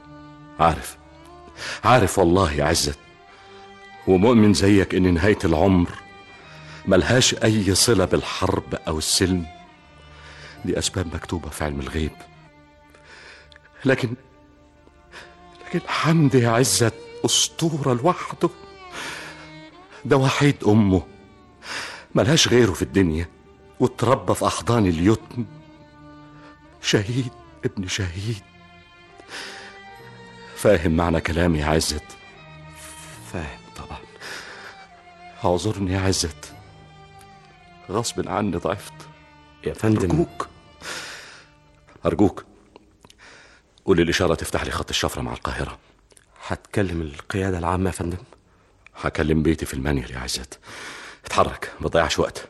عارف والله يا عزت، ومؤمن زيك ان نهاية العمر ملهاش اي صلة بالحرب او السلم، دي اسباب مكتوبة في علم الغيب. لكن حمدي يا عزت اسطورة لوحده، ده وحيد امه ملهاش غيره في الدنيا، واتربى في احضان اليتم، شهيد ابن شهيد. فاهم معنى كلامي يا عزت؟ فاهم طبعا. اعذرني يا عزت، غصب عني ضعفت يا فندم. أرجوك قول لي الإشارة تفتح لي خط الشفرة مع القاهرة. هتكلم القيادة العامة يا فندم؟ هكلم بيتي في المانيال يا عزت. اتحرك ما تضيعش وقت.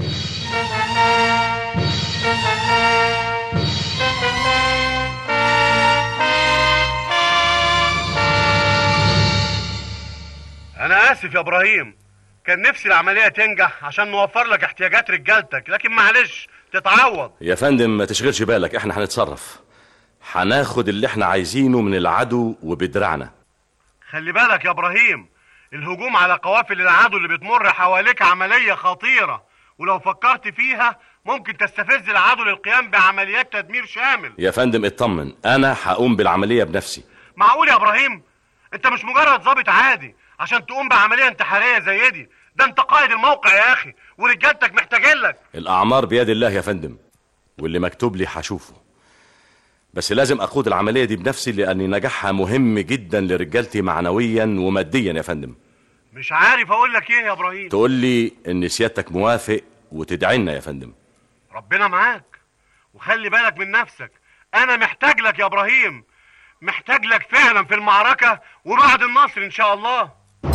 أنا آسف يا إبراهيم، كان نفسي العملية تنجح عشان نوفر لك احتياجات رجالتك، لكن معلش تتعوض. يا فندم ما تشغلش بالك، احنا هنتصرف، هناخد اللي احنا عايزينه من العدو وبدرعنا. خلي بالك يا إبراهيم، الهجوم على قوافل العدو اللي بتمر حواليك عملية خطيرة، ولو فكرت فيها ممكن تستفز العدو للقيام بعمليات تدمير شامل. يا فندم اطمن، انا هقوم بالعملية بنفسي. معقول يا إبراهيم؟ انت مش مجرد ضابط عادي عشان تقوم بعملية انتحارية زي دي، ده انت قائد الموقع يا اخي، ورجالتك محتاجين لك. الاعمار بيد الله يا فندم، واللي مكتوب لي هشوفه، بس لازم اقود العملية دي بنفسي لان نجاحها مهم جدا لرجالتي معنويا وماديا يا فندم. مش عارف اقول لك ايه يا ابراهيم. تقول لي ان سيادتك موافق وتدعي لنا يا فندم. ربنا معاك، وخلي بالك من نفسك، انا محتاج لك يا ابراهيم، محتاج لك فعلا في المعركة وبعد النصر ان شاء الله.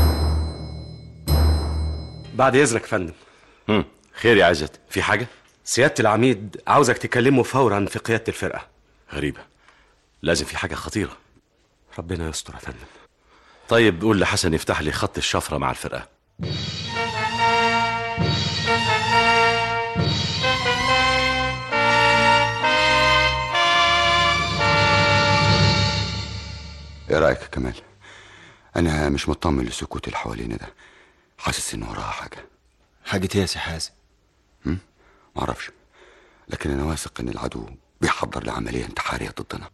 بعد اذنك يا فندم. خير يا عزت، في حاجة؟ سيادة العميد عاوزك تكلمه فورا في قيادة الفرقة. غريبة، لازم في حاجة خطيرة. ربنا يستر يا فندم. طيب قول لحسن يفتح لي خط الشفرة مع الفرقة. ايه رأيك يا كمال؟ انا مش مطمن للسكوت اللي حوالينا ده، حاسس ان وراها حاجة ايه يا سي حازم؟ معرفش، لكن انا واثق ان العدو بيحضر لعملية انتحارية ضدنا،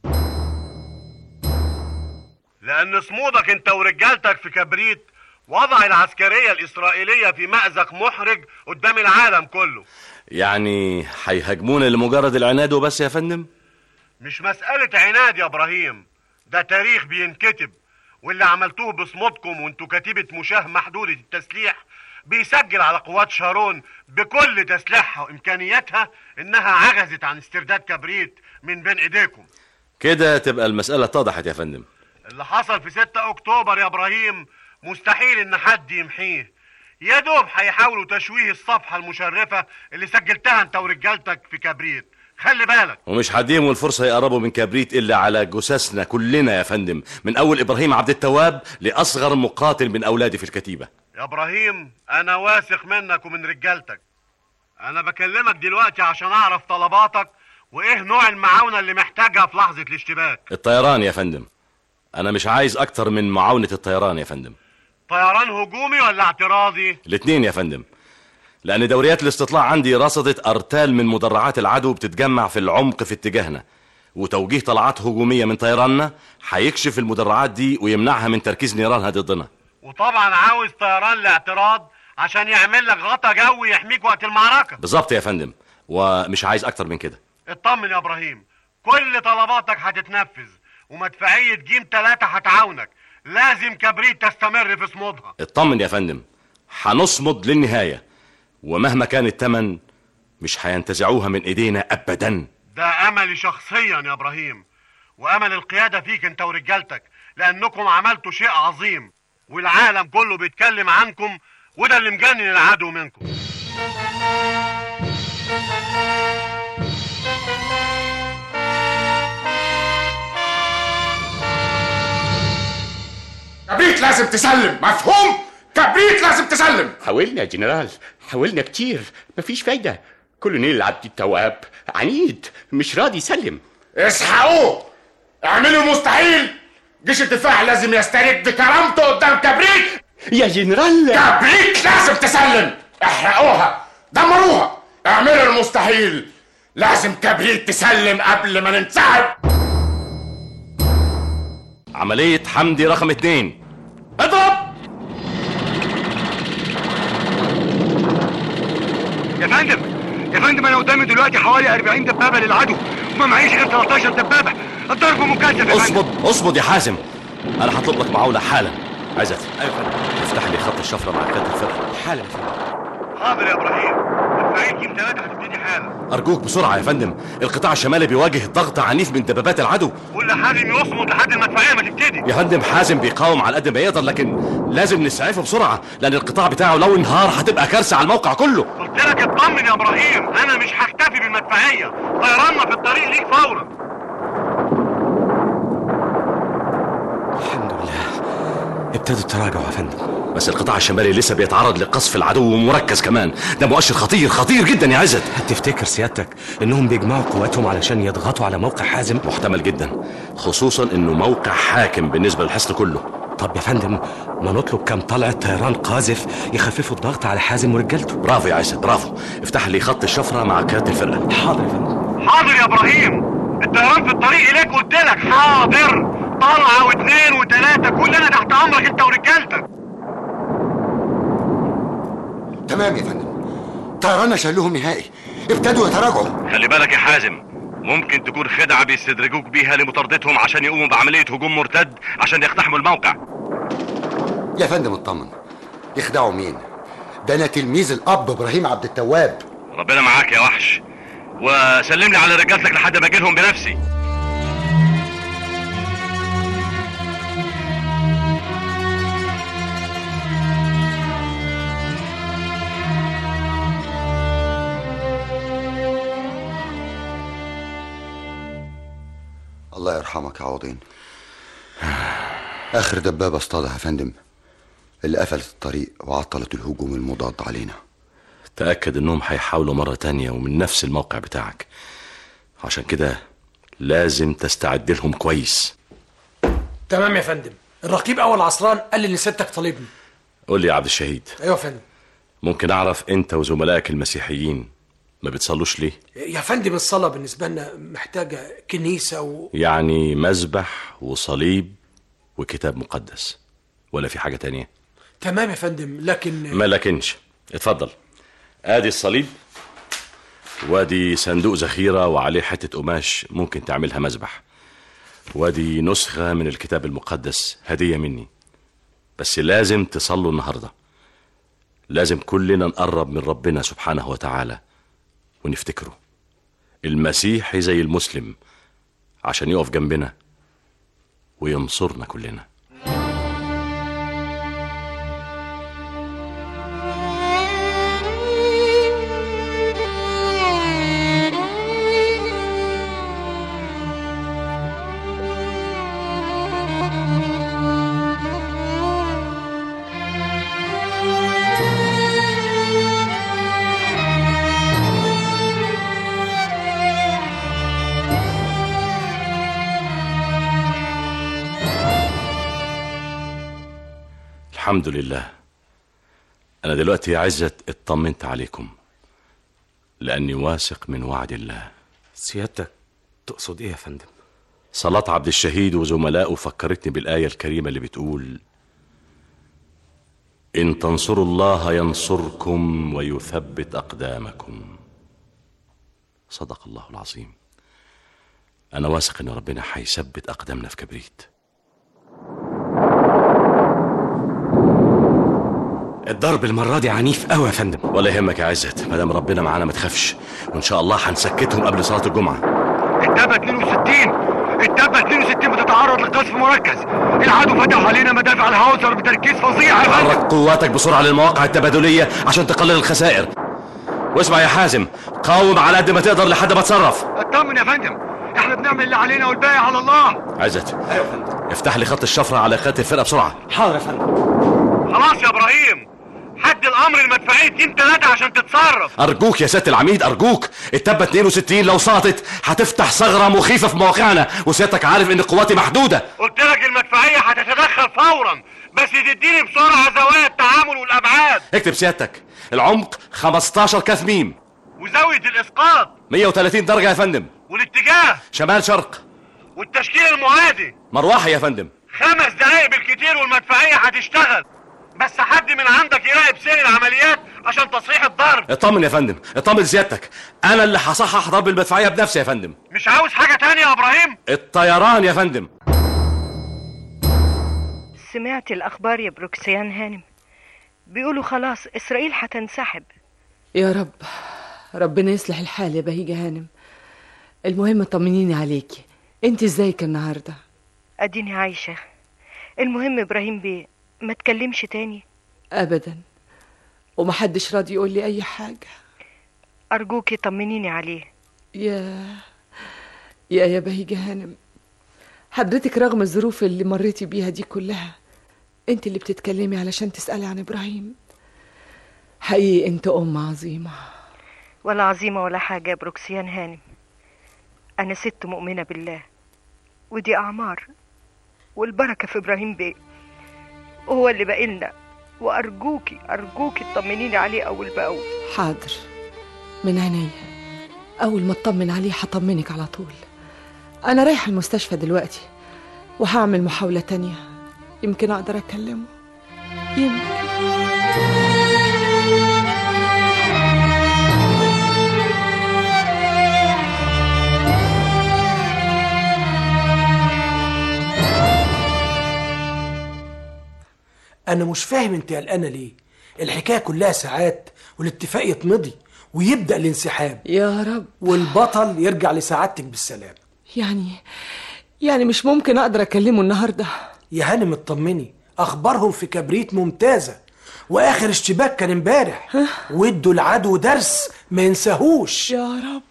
لان صمودك انت ورجالتك في كبريت وضع العسكرية الاسرائيلية في مأزق محرج قدام العالم كله. يعني هيهاجمونا لمجرد العناد وبس يا فندم؟ مش مسألة عناد يا ابراهيم، ده تاريخ بينكتب، واللي عملتوه بصمودكم وانتوا كتيبة مشاه محدودة التسليح بيسجل على قوات شارون بكل تسليحها وامكانياتها انها عجزت عن استرداد كبريت من بين ايديكم. كده تبقى المسألة اتضحت يا فندم. اللي حصل في 6 اكتوبر يا ابراهيم مستحيل ان حد يمحيه، يا دوب هيحاولوا تشويه الصفحة المشرفة اللي سجلتها انت ورجالتك في كبريت. خلي بالك. ومش هديهم الفرصة يقربوا من كبريت إلا على جثثنا كلنا يا فندم، من أول إبراهيم عبد التواب لأصغر مقاتل من أولادي في الكتيبة. يا ابراهيم انا واثق منك ومن رجالتك. انا بكلمك دلوقتي عشان اعرف طلباتك وايه نوع المعاونة اللي محتاجها في لحظة الاشتباك. الطيران يا فندم، أنا مش عايز أكتر من معاونة الطيران يا فندم. طيران هجومي ولا اعتراضي؟ الاتنين يا فندم، لأن دوريات الاستطلاع عندي رصدت أرتال من مدرعات العدو بتتجمع في العمق في اتجاهنا، وتوجيه طلعات هجومية من طيراننا هيكشف المدرعات دي ويمنعها من تركيز نيرانها ضدنا. وطبعا عاوز طيران لاعتراض عشان يعمل لك غطا جوي يحميك وقت المعركة. بالظبط يا فندم، ومش عايز أكتر من كده. اطمن يا ابراهيم، كل طلباتك هتتنفذ، ومدفعية جيم 3 هتعاونك. لازم كبريت تستمر في صمودها. اطمن يا فندم، هنصمد للنهاية، ومهما كان التمن مش هينتزعوها من ايدينا ابدا. ده املي شخصيا يا ابراهيم، وامل القيادة فيك انت ورجالتك، لانكم عملتوا شيء عظيم والعالم كله بيتكلم عنكم، وده اللي مجنن العدو منكم. كبريت لازم تسلم، مفهوم؟ كبريت لازم تسلم. حاولنا يا جنرال، حاولنا كتير، مفيش فايدة. كولونيل عبد التواب عنيد، مش راضي يسلم. اسحقوه، اعملوا المستحيل. جيش الدفاع لازم يسترد كرامته قدام كبريت. يا جنرال كبريت لازم تسلم. احرقوها، دمروها، اعملوا المستحيل. لازم كبريت تسلم قبل ما ننسحب. عملية حمدي رقم 2. اضرب يا فندم. يا فندم انا قدامي دلوقتي حوالي 40 دبابة للعدو، وما معيش غير 13 دبابة. الضرب مكثف يا فندم. اصمد يا حازم، انا هطلب لك معاونة حالا. عايزك ايوه فندم، افتح لي خط الشفرة مع كاتب الفرقة حالا يا فندم. حاضر يا ابراهيم، دفاعية جيم 3 هتبتدي حالا. ارجوك بسرعة يا فندم، القطاع الشمالي بيواجه ضغط عنيف من دبابات العدو. قول لحازم يصمد لحد المدفعية ما تبتدي. يا فندم حازم بيقاوم على قد ما يقدر، لكن لازم نسعفه بسرعة، لان القطاع بتاعه لو انهار هتبقى كارثة على الموقع كله. قلت لك اطمن يا ابراهيم، انا مش هكتفي بالمدفعية، طيراننا في الطريق ليك فورا. الحمد لله ابتدوا التراجع يا فندم، بس القطاع الشمالي لسه بيتعرض لقصف العدو ومركز كمان. ده مؤشر خطير خطير جدا يا عزت. هتفتكر سيادتك انهم بيجمعوا قواتهم علشان يضغطوا على موقع حازم؟ محتمل جدا، خصوصا انه موقع حاكم بالنسبة للحصن كله. طب يا فندم ما نطلب كم طلعة طيران قاذف يخففوا الضغط على حازم ورجالته. برافو يا عزت، برافو. افتح لي خط الشفرة مع قيادة الفرقة. حاضر يا فندم. حاضر يا ابراهيم، الطيران في الطريق اليك. قلت لك حاضر. طلعة واثنين وثلاثة، كلنا تحت امرك انت ورجالتك. تمام يا فندم، طيراننا شالوهم نهائي، ابتدوا يتراجعوا. خلي بالك يا حازم، ممكن تكون خدعة بيستدرجوك بيها لمطاردتهم عشان يقوموا بعملية هجوم مرتد عشان يقتحموا الموقع. يا فندم اطمن، يخدعوا مين؟ ده انا تلميذ الاب ابراهيم عبد التواب. ربنا معاك يا وحش، وسلم لي على رجالتك لحد ما اجيلهم بنفسي. الله يرحمك يا عوضين. اخر دبابة اصطادها يا فندم، اللي قفلت الطريق وعطلت الهجوم المضاد علينا. تأكد انهم هيحاولوا مرة تانية ومن نفس الموقع بتاعك، عشان كده لازم تستعد لهم كويس. تمام يا فندم. الرقيب اول عصران قال لي ان سيادتك طالبني. قول لي يا عبد الشهيد. ايوه يا فندم. ممكن اعرف انت وزملائك المسيحيين ما بتصلوش ليه؟ يا فندم الصلاة بالنسبة لنا محتاجة كنيسة يعني مذبح وصليب وكتاب مقدس، ولا في حاجة تانية؟ تمام يا فندم، لكن ما لكنش. اتفضل، ادي الصليب، وادي صندوق ذخيرة وعليه حتة قماش ممكن تعملها مذبح، وادي نسخة من الكتاب المقدس هدية مني. بس لازم تصلوا النهاردة، لازم كلنا نقرب من ربنا سبحانه وتعالى ونفتكره المسيحي زي المسلم عشان يقف جنبنا وينصرنا كلنا. الحمد لله. أنا دلوقتي يا عزت اطمنت عليكم، لأني واثق من وعد الله. سيادتك تقصد إيه يا فندم؟ صلاة عبد الشهيد وزملائه فكرتني بالآية الكريمة اللي بتقول: إن تنصروا الله ينصركم ويثبت أقدامكم. صدق الله العظيم. أنا واثق إن ربنا هيثبت أقدامنا في كبريت. الضرب المرة دي عنيف قوي يا فندم. ولا يهمك يا عزت، ما دام ربنا معانا ما تخافش، وإن شاء الله هنسكتهم قبل صلاة الجمعة. الدبة 62 بتتعرض لقصف مركز. العدو فتح علينا مدافع الهاوزر بتركيز فظيع. حرك قواتك بسرعة للمواقع التبادلية عشان تقلل الخسائر. واسمع يا حازم، قاوم على قد ما تقدر لحد ما تصرف. اطمن يا فندم، احنا بنعمل اللي علينا والباقي على الله. عزت، ايوه يا فندم، افتح لي خط الشفرة على قيادة الفرقة بسرعة. حاضر يا فندم. خلاص يا ابراهيم، حد الامر المدفعية 2-3 عشان تتصرف. ارجوك يا سيادة العميد، ارجوك. التبة 62 لو سقطت هتفتح ثغرة مخيفة في مواقعنا، وسيادتك عارف ان قواتي محدودة. قلت لك المدفعية هتتدخل فورا، بس تديني بسرعة زوايا التعامل والابعاد. اكتب سيادتك، العمق 15 كاف ميم، وزاوية الاسقاط 130 درجة يا فندم، والاتجاه شمال شرق، والتشكيل المعادي مروحي يا فندم. 5 دقايق بالكتير والمدفعية هتشتغل، بس حد من عندك يراقب سير العمليات عشان تصحيح الضرب. اطمن يا فندم، اطمن سيادتك، انا اللي هصحح ضرب المدفعية بنفسي يا فندم. مش عاوز حاجة تانية يا ابراهيم؟ الطيران يا فندم. سمعت الاخبار يا بروكسيان هانم؟ بيقولوا خلاص اسرائيل هتنسحب. يا رب، ربنا يصلح الحال يا بهيجة هانم. المهم طمنيني عليكي، انت ازيك النهارده؟ اديني عايشة. المهم ابراهيم بيه ما تكلمش تاني؟ ابدا، ومحدش راضي يقول لي اي حاجة. ارجوكي طمنيني عليه. يا بهيجة هانم، حضرتك رغم الظروف اللي مريتي بيها دي كلها انت اللي بتتكلمي علشان تسألي عن ابراهيم. حقيقي انت ام عظيمة. ولا عظيمة ولا حاجة يا بروكسيان هانم، انا ست مؤمنة بالله، ودي اعمار، والبركة في ابراهيم بيه، وهو اللي باقيلنا. وارجوكي تطمنيني عليه اول باول. حاضر، من عينيا، اول ما اطمن عليه هطمنك على طول. انا رايحة المستشفى دلوقتي وهعمل محاولة تانية، يمكن اقدر اكلمه، يمكن. انا مش فاهم انت قلقانه ليه؟ الحكايه كلها ساعات والاتفاق يتمضي ويبدا الانسحاب يا رب، والبطل يرجع لسعادتك بالسلام. يعني مش ممكن اقدر اكلمه النهارده؟ يا هانم اطمني، اخبارهم في كبريت ممتازه، واخر اشتباك كان امبارح، وادوا العدو درس ما ينساهوش. يا رب.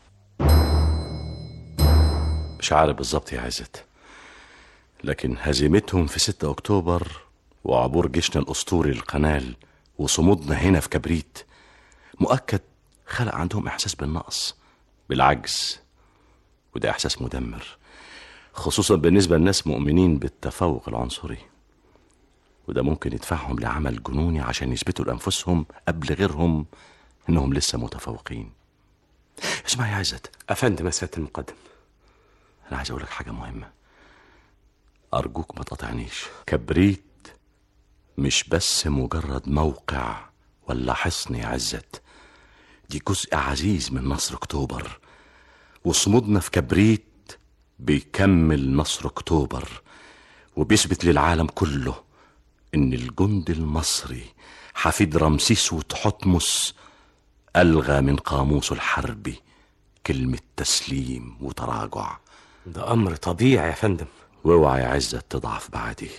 مش عارف بالظبط يا عزت، لكن هزيمتهم في 6 أكتوبر وعبور جيشنا الأسطوري للقنال وصمودنا هنا في كبريت مؤكد خلق عندهم إحساس بالنقص، بالعجز، وده إحساس مدمر، خصوصا بالنسبة لناس مؤمنين بالتفوق العنصري، وده ممكن يدفعهم لعمل جنوني عشان يثبتوا لأنفسهم قبل غيرهم إنهم لسه متفوقين. اسمع يا عزت. أفندم يا سيادة المقدم، أنا عايز أقولك حاجة مهمة، أرجوك ما تقاطعنيش. كبريت مش بس مجرد موقع ولا حصن يا عزت، دي جزء عزيز من نصر أكتوبر، وصمودنا في كبريت بيكمل نصر أكتوبر، وبيثبت للعالم كله إن الجند المصري حفيد رمسيس وتحتمس ألغى من قاموسه الحربي كلمة تسليم وتراجع. ده أمر طبيعي يا فندم. واوعى يا عزت تضعف بعدي،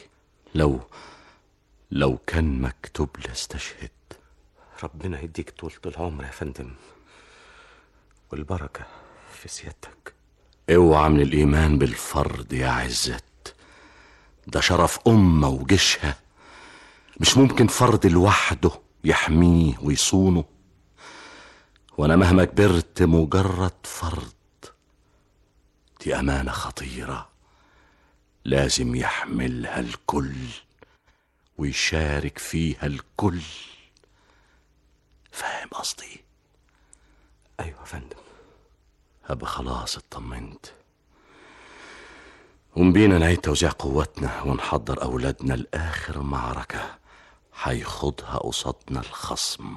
لو كان مكتوب لاستشهد. ربنا يديك طولة العمر يا فندم، والبركة في سيادتك. اوعى من الإيمان بالفرد يا عزت، ده شرف أمة وجيشها، مش ممكن فرد لوحده يحميه ويصونه، وانا مهما كبرت مجرد فرد، دي أمانة خطيرة لازم يحملها الكل ويشارك فيها الكل. فاهم قصدي؟ ايوه يا فندم. هبقى خلاص اطمنت. قوم بينا نعيد توزيع قواتنا ونحضر اولادنا لاخر معركة هيخوضها قصادنا الخصم.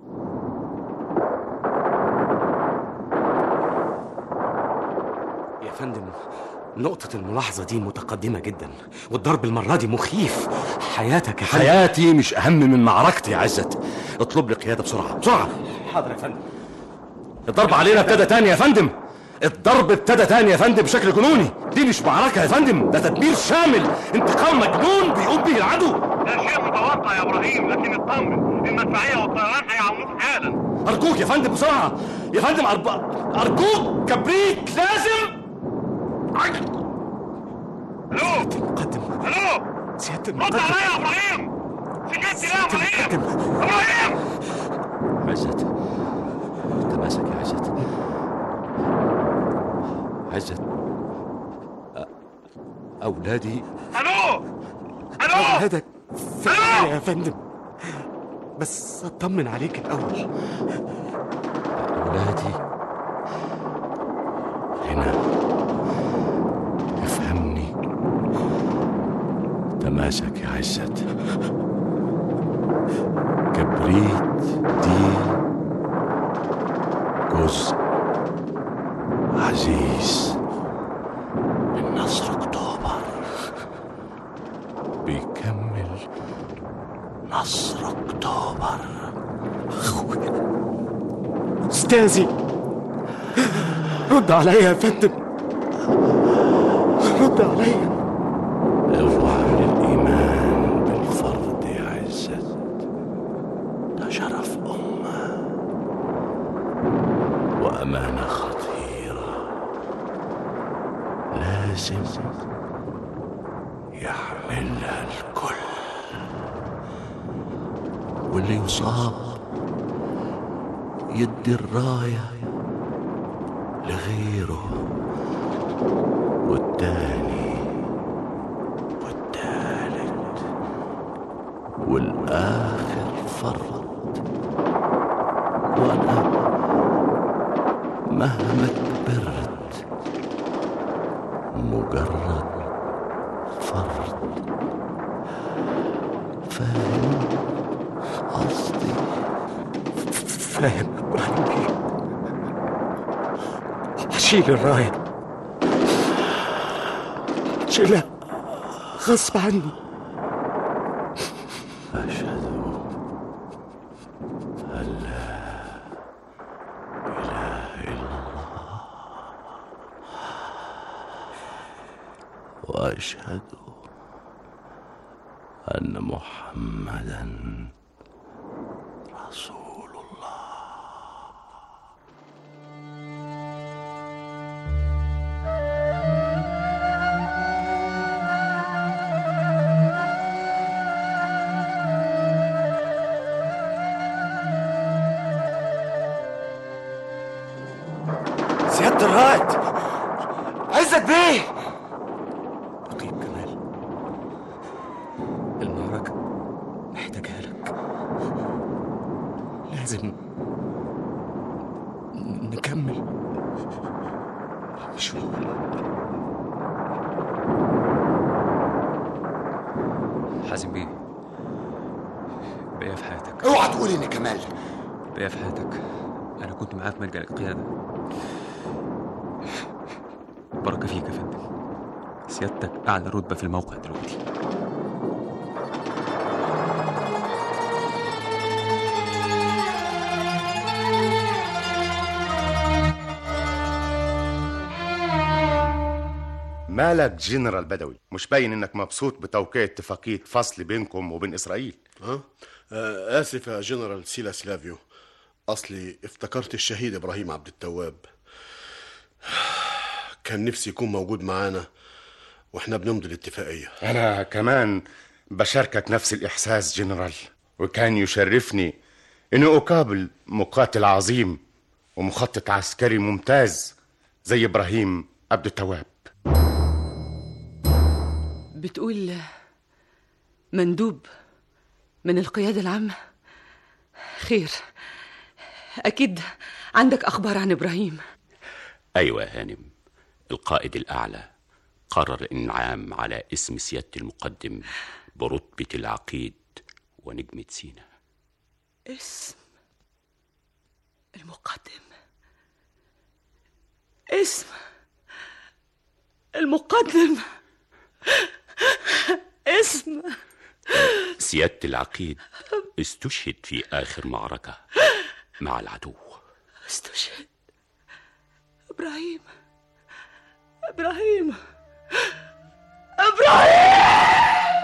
يا فندم، نقطة الملاحظة دي متقدمة جدا، والضرب المرة دي مخيف. حياتك يا فندم. حياتي مش أهم من معركتي يا عزت. اطلب لي قيادة بسرعة بسرعة. حاضر يا فندم. الضرب علينا ابتدى تاني يا فندم. الضرب ابتدى تاني يا فندم بشكل جنوني. دي مش معركة يا فندم، ده تدمير شامل، انتقام مجنون بيقوم به العدو. ده شيء متوقع يا ابراهيم، لكن اطمن، المدفعية والطيران هيعاونوك حالا. أرجوك يا فندم بسرعة يا فندم، أرجوك كبريت لازم. الو المقدم. الو سيادة رد المقدم. عليا يا ابراهيم. سكت ليه يا ابراهيم؟ ابراهيم عزت، تماسك يا عزت. عزت، أولادي. الو الو أولادك في الحالة يا فندم، بس أطمن عليك الأول. أولادي هنا، افهمني. تماسك يا عزت. كبريت دي جزء عزيز من نصر أكتوبر، بيكمل نصر أكتوبر. أخويا، أستاذي، رد عليا يا فندم، رد عليا. ارفع للإيمان بالفرد يا عزت، ده شرف أمة وأمانة خطيرة لازم يحملها الكل، واللي يصاب يدي الراية لغيره، والتاني والتالت والآخر فرد. وأنا مهما كبرت مجرد فرد. فاهم قصدي؟ فاهم يا إبراهيم بيه. هشيل الراية، شيلها غصب عني. أشهد أن لا إله إلا الله وأشهد أن محمدا رسول الله. سيادة الرائد عزت بيه. رقيب كمال، المعركة محتاجها لك، لازم نكمل شغل. حازم بيه، بقى في حياتك. اوعى تقول اني كمال. بقى في حياتك، انا كنت معاه في ملجأ القيادة. بركة فيك يا فندم، سيادتك اعلى رتبة في الموقع دلوقتي. مالك جنرال بدوي؟ مش باين انك مبسوط بتوقيع اتفاقية فصل بينكم وبين اسرائيل. آسف يا جنرال سيلا سلافيو، أصلي افتكرت الشهيد إبراهيم عبد التواب. كان نفسي يكون موجود معانا وإحنا بنمضي الاتفاقية. انا كمان بشاركك نفس الاحساس جنرال، وكان يشرفني اني اقابل مقاتل عظيم ومخطط عسكري ممتاز زي ابراهيم عبد التواب. بتقول مندوب من القيادة العامة؟ خير، أكيد عندك أخبار عن إبراهيم. أيوة يا هانم، القائد الأعلى قرر الإنعام على اسم سيادة المقدم برتبة العقيد ونجمة سينا. اسم المقدم، اسم المقدم، اسم سيادة العقيد استشهد في آخر معركة مع العدو. استشهد إبراهيم، إبراهيم، إبراهيم.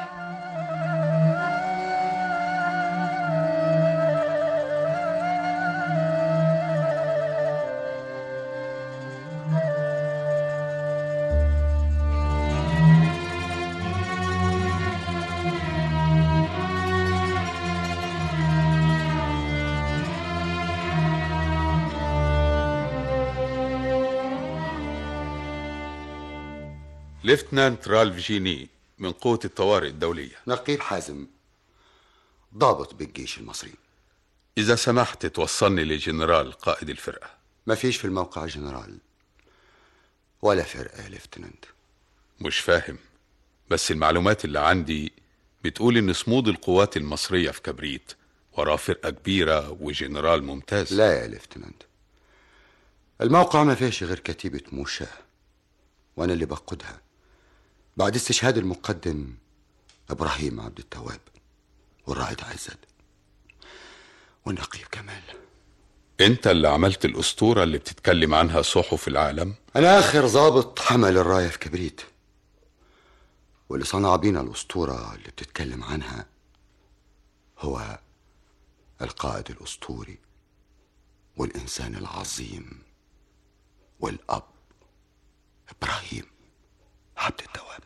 ليفتنانت رالف جيني من قوة الطوارئ الدولية. نقيب حازم، ضابط بالجيش المصري. إذا سمحت توصلني لجنرال قائد الفرقة. مفيش في الموقع جنرال ولا فرقة يا ليفتنانت. مش فاهم، بس المعلومات اللي عندي بتقول إن صمود القوات المصرية في كبريت وراه فرقة كبيرة وجنرال ممتاز. لا يا ليفتنانت، الموقع ما فيش غير كتيبة موشى، وأنا اللي بقودها بعد استشهاد المقدم إبراهيم عبد التواب والرائد عزت والنقيب كمال. أنت اللي عملت الأسطورة اللي بتتكلم عنها صحف العالم؟ أنا آخر ضابط حمل الراية في كبريت، واللي صنع بينا الأسطورة اللي بتتكلم عنها هو القائد الأسطوري والإنسان العظيم والأب إبراهيم عبد التواب.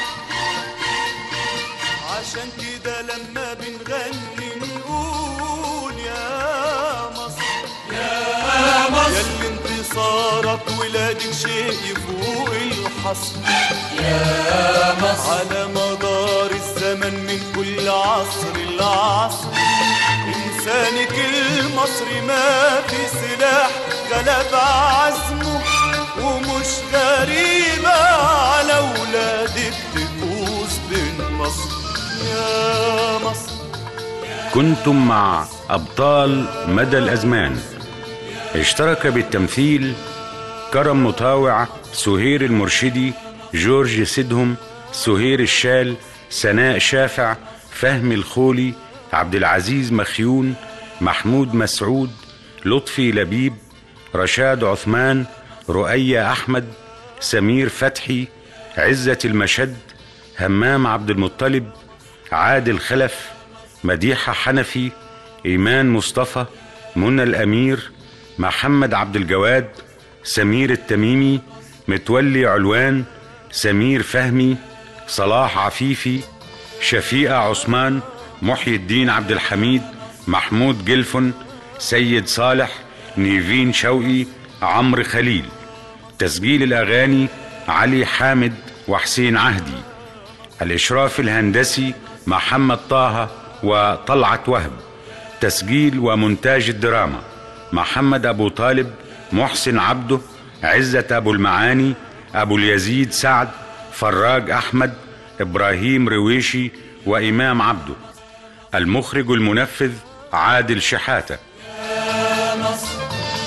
عشان كده لما بنغني نقول يا مصر يا مصر، ياللي انتصارك ولادك شيء يفوق الحصر يا مصر، على مدار الزمن من كل عصر لعصر إنسانك المصري ما في سلاح غلب عزمه، ومش غريبة على أولادك تفوز بين مصر يا مصر. كنتم مع أبطال مدى الأزمان. اشترك بالتمثيل كرم مطاوع، سهير المرشدي، جورج سيدهم، سهير الشال، سناء شافع، فهمي الخولي، عبد العزيز مخيون، محمود مسعود، لطفي لبيب، رشاد عثمان، رؤية أحمد، سمير فتحي، عزة المشد، همام عبد المطلب، عادل خلف، مديحة حنفي، إيمان مصطفى، منى الأمير، محمد عبد الجواد، سمير التميمي، متولي علوان، سمير فهمي، صلاح عفيفي، شفيقة عثمان، محي الدين عبد الحميد، محمود جلفن، سيد صالح، نيفين شوقي، عمرو خليل. تسجيل الأغاني علي حامد وحسين عهدي. الإشراف الهندسي محمد طه وطلعت وهب. تسجيل ومونتاج الدراما محمد أبو طالب، محسن عبده، عزة أبو المعاني، أبو اليزيد سعد، فراج أحمد، إبراهيم رويشي وإمام عبده. المخرج المنفذ عادل شحاتة. يا مصر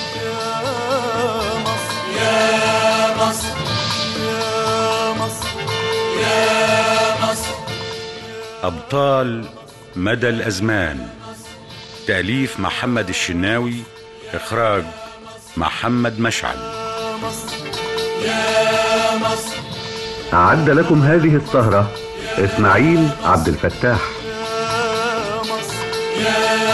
يا مصر يا مصر يا مصر يا مصر. أبطال مدى الأزمان. تأليف محمد الشناوي، إخراج محمد مشعل. يا مصر. أعد لكم هذه السهرة إسماعيل عبد الفتاح. يا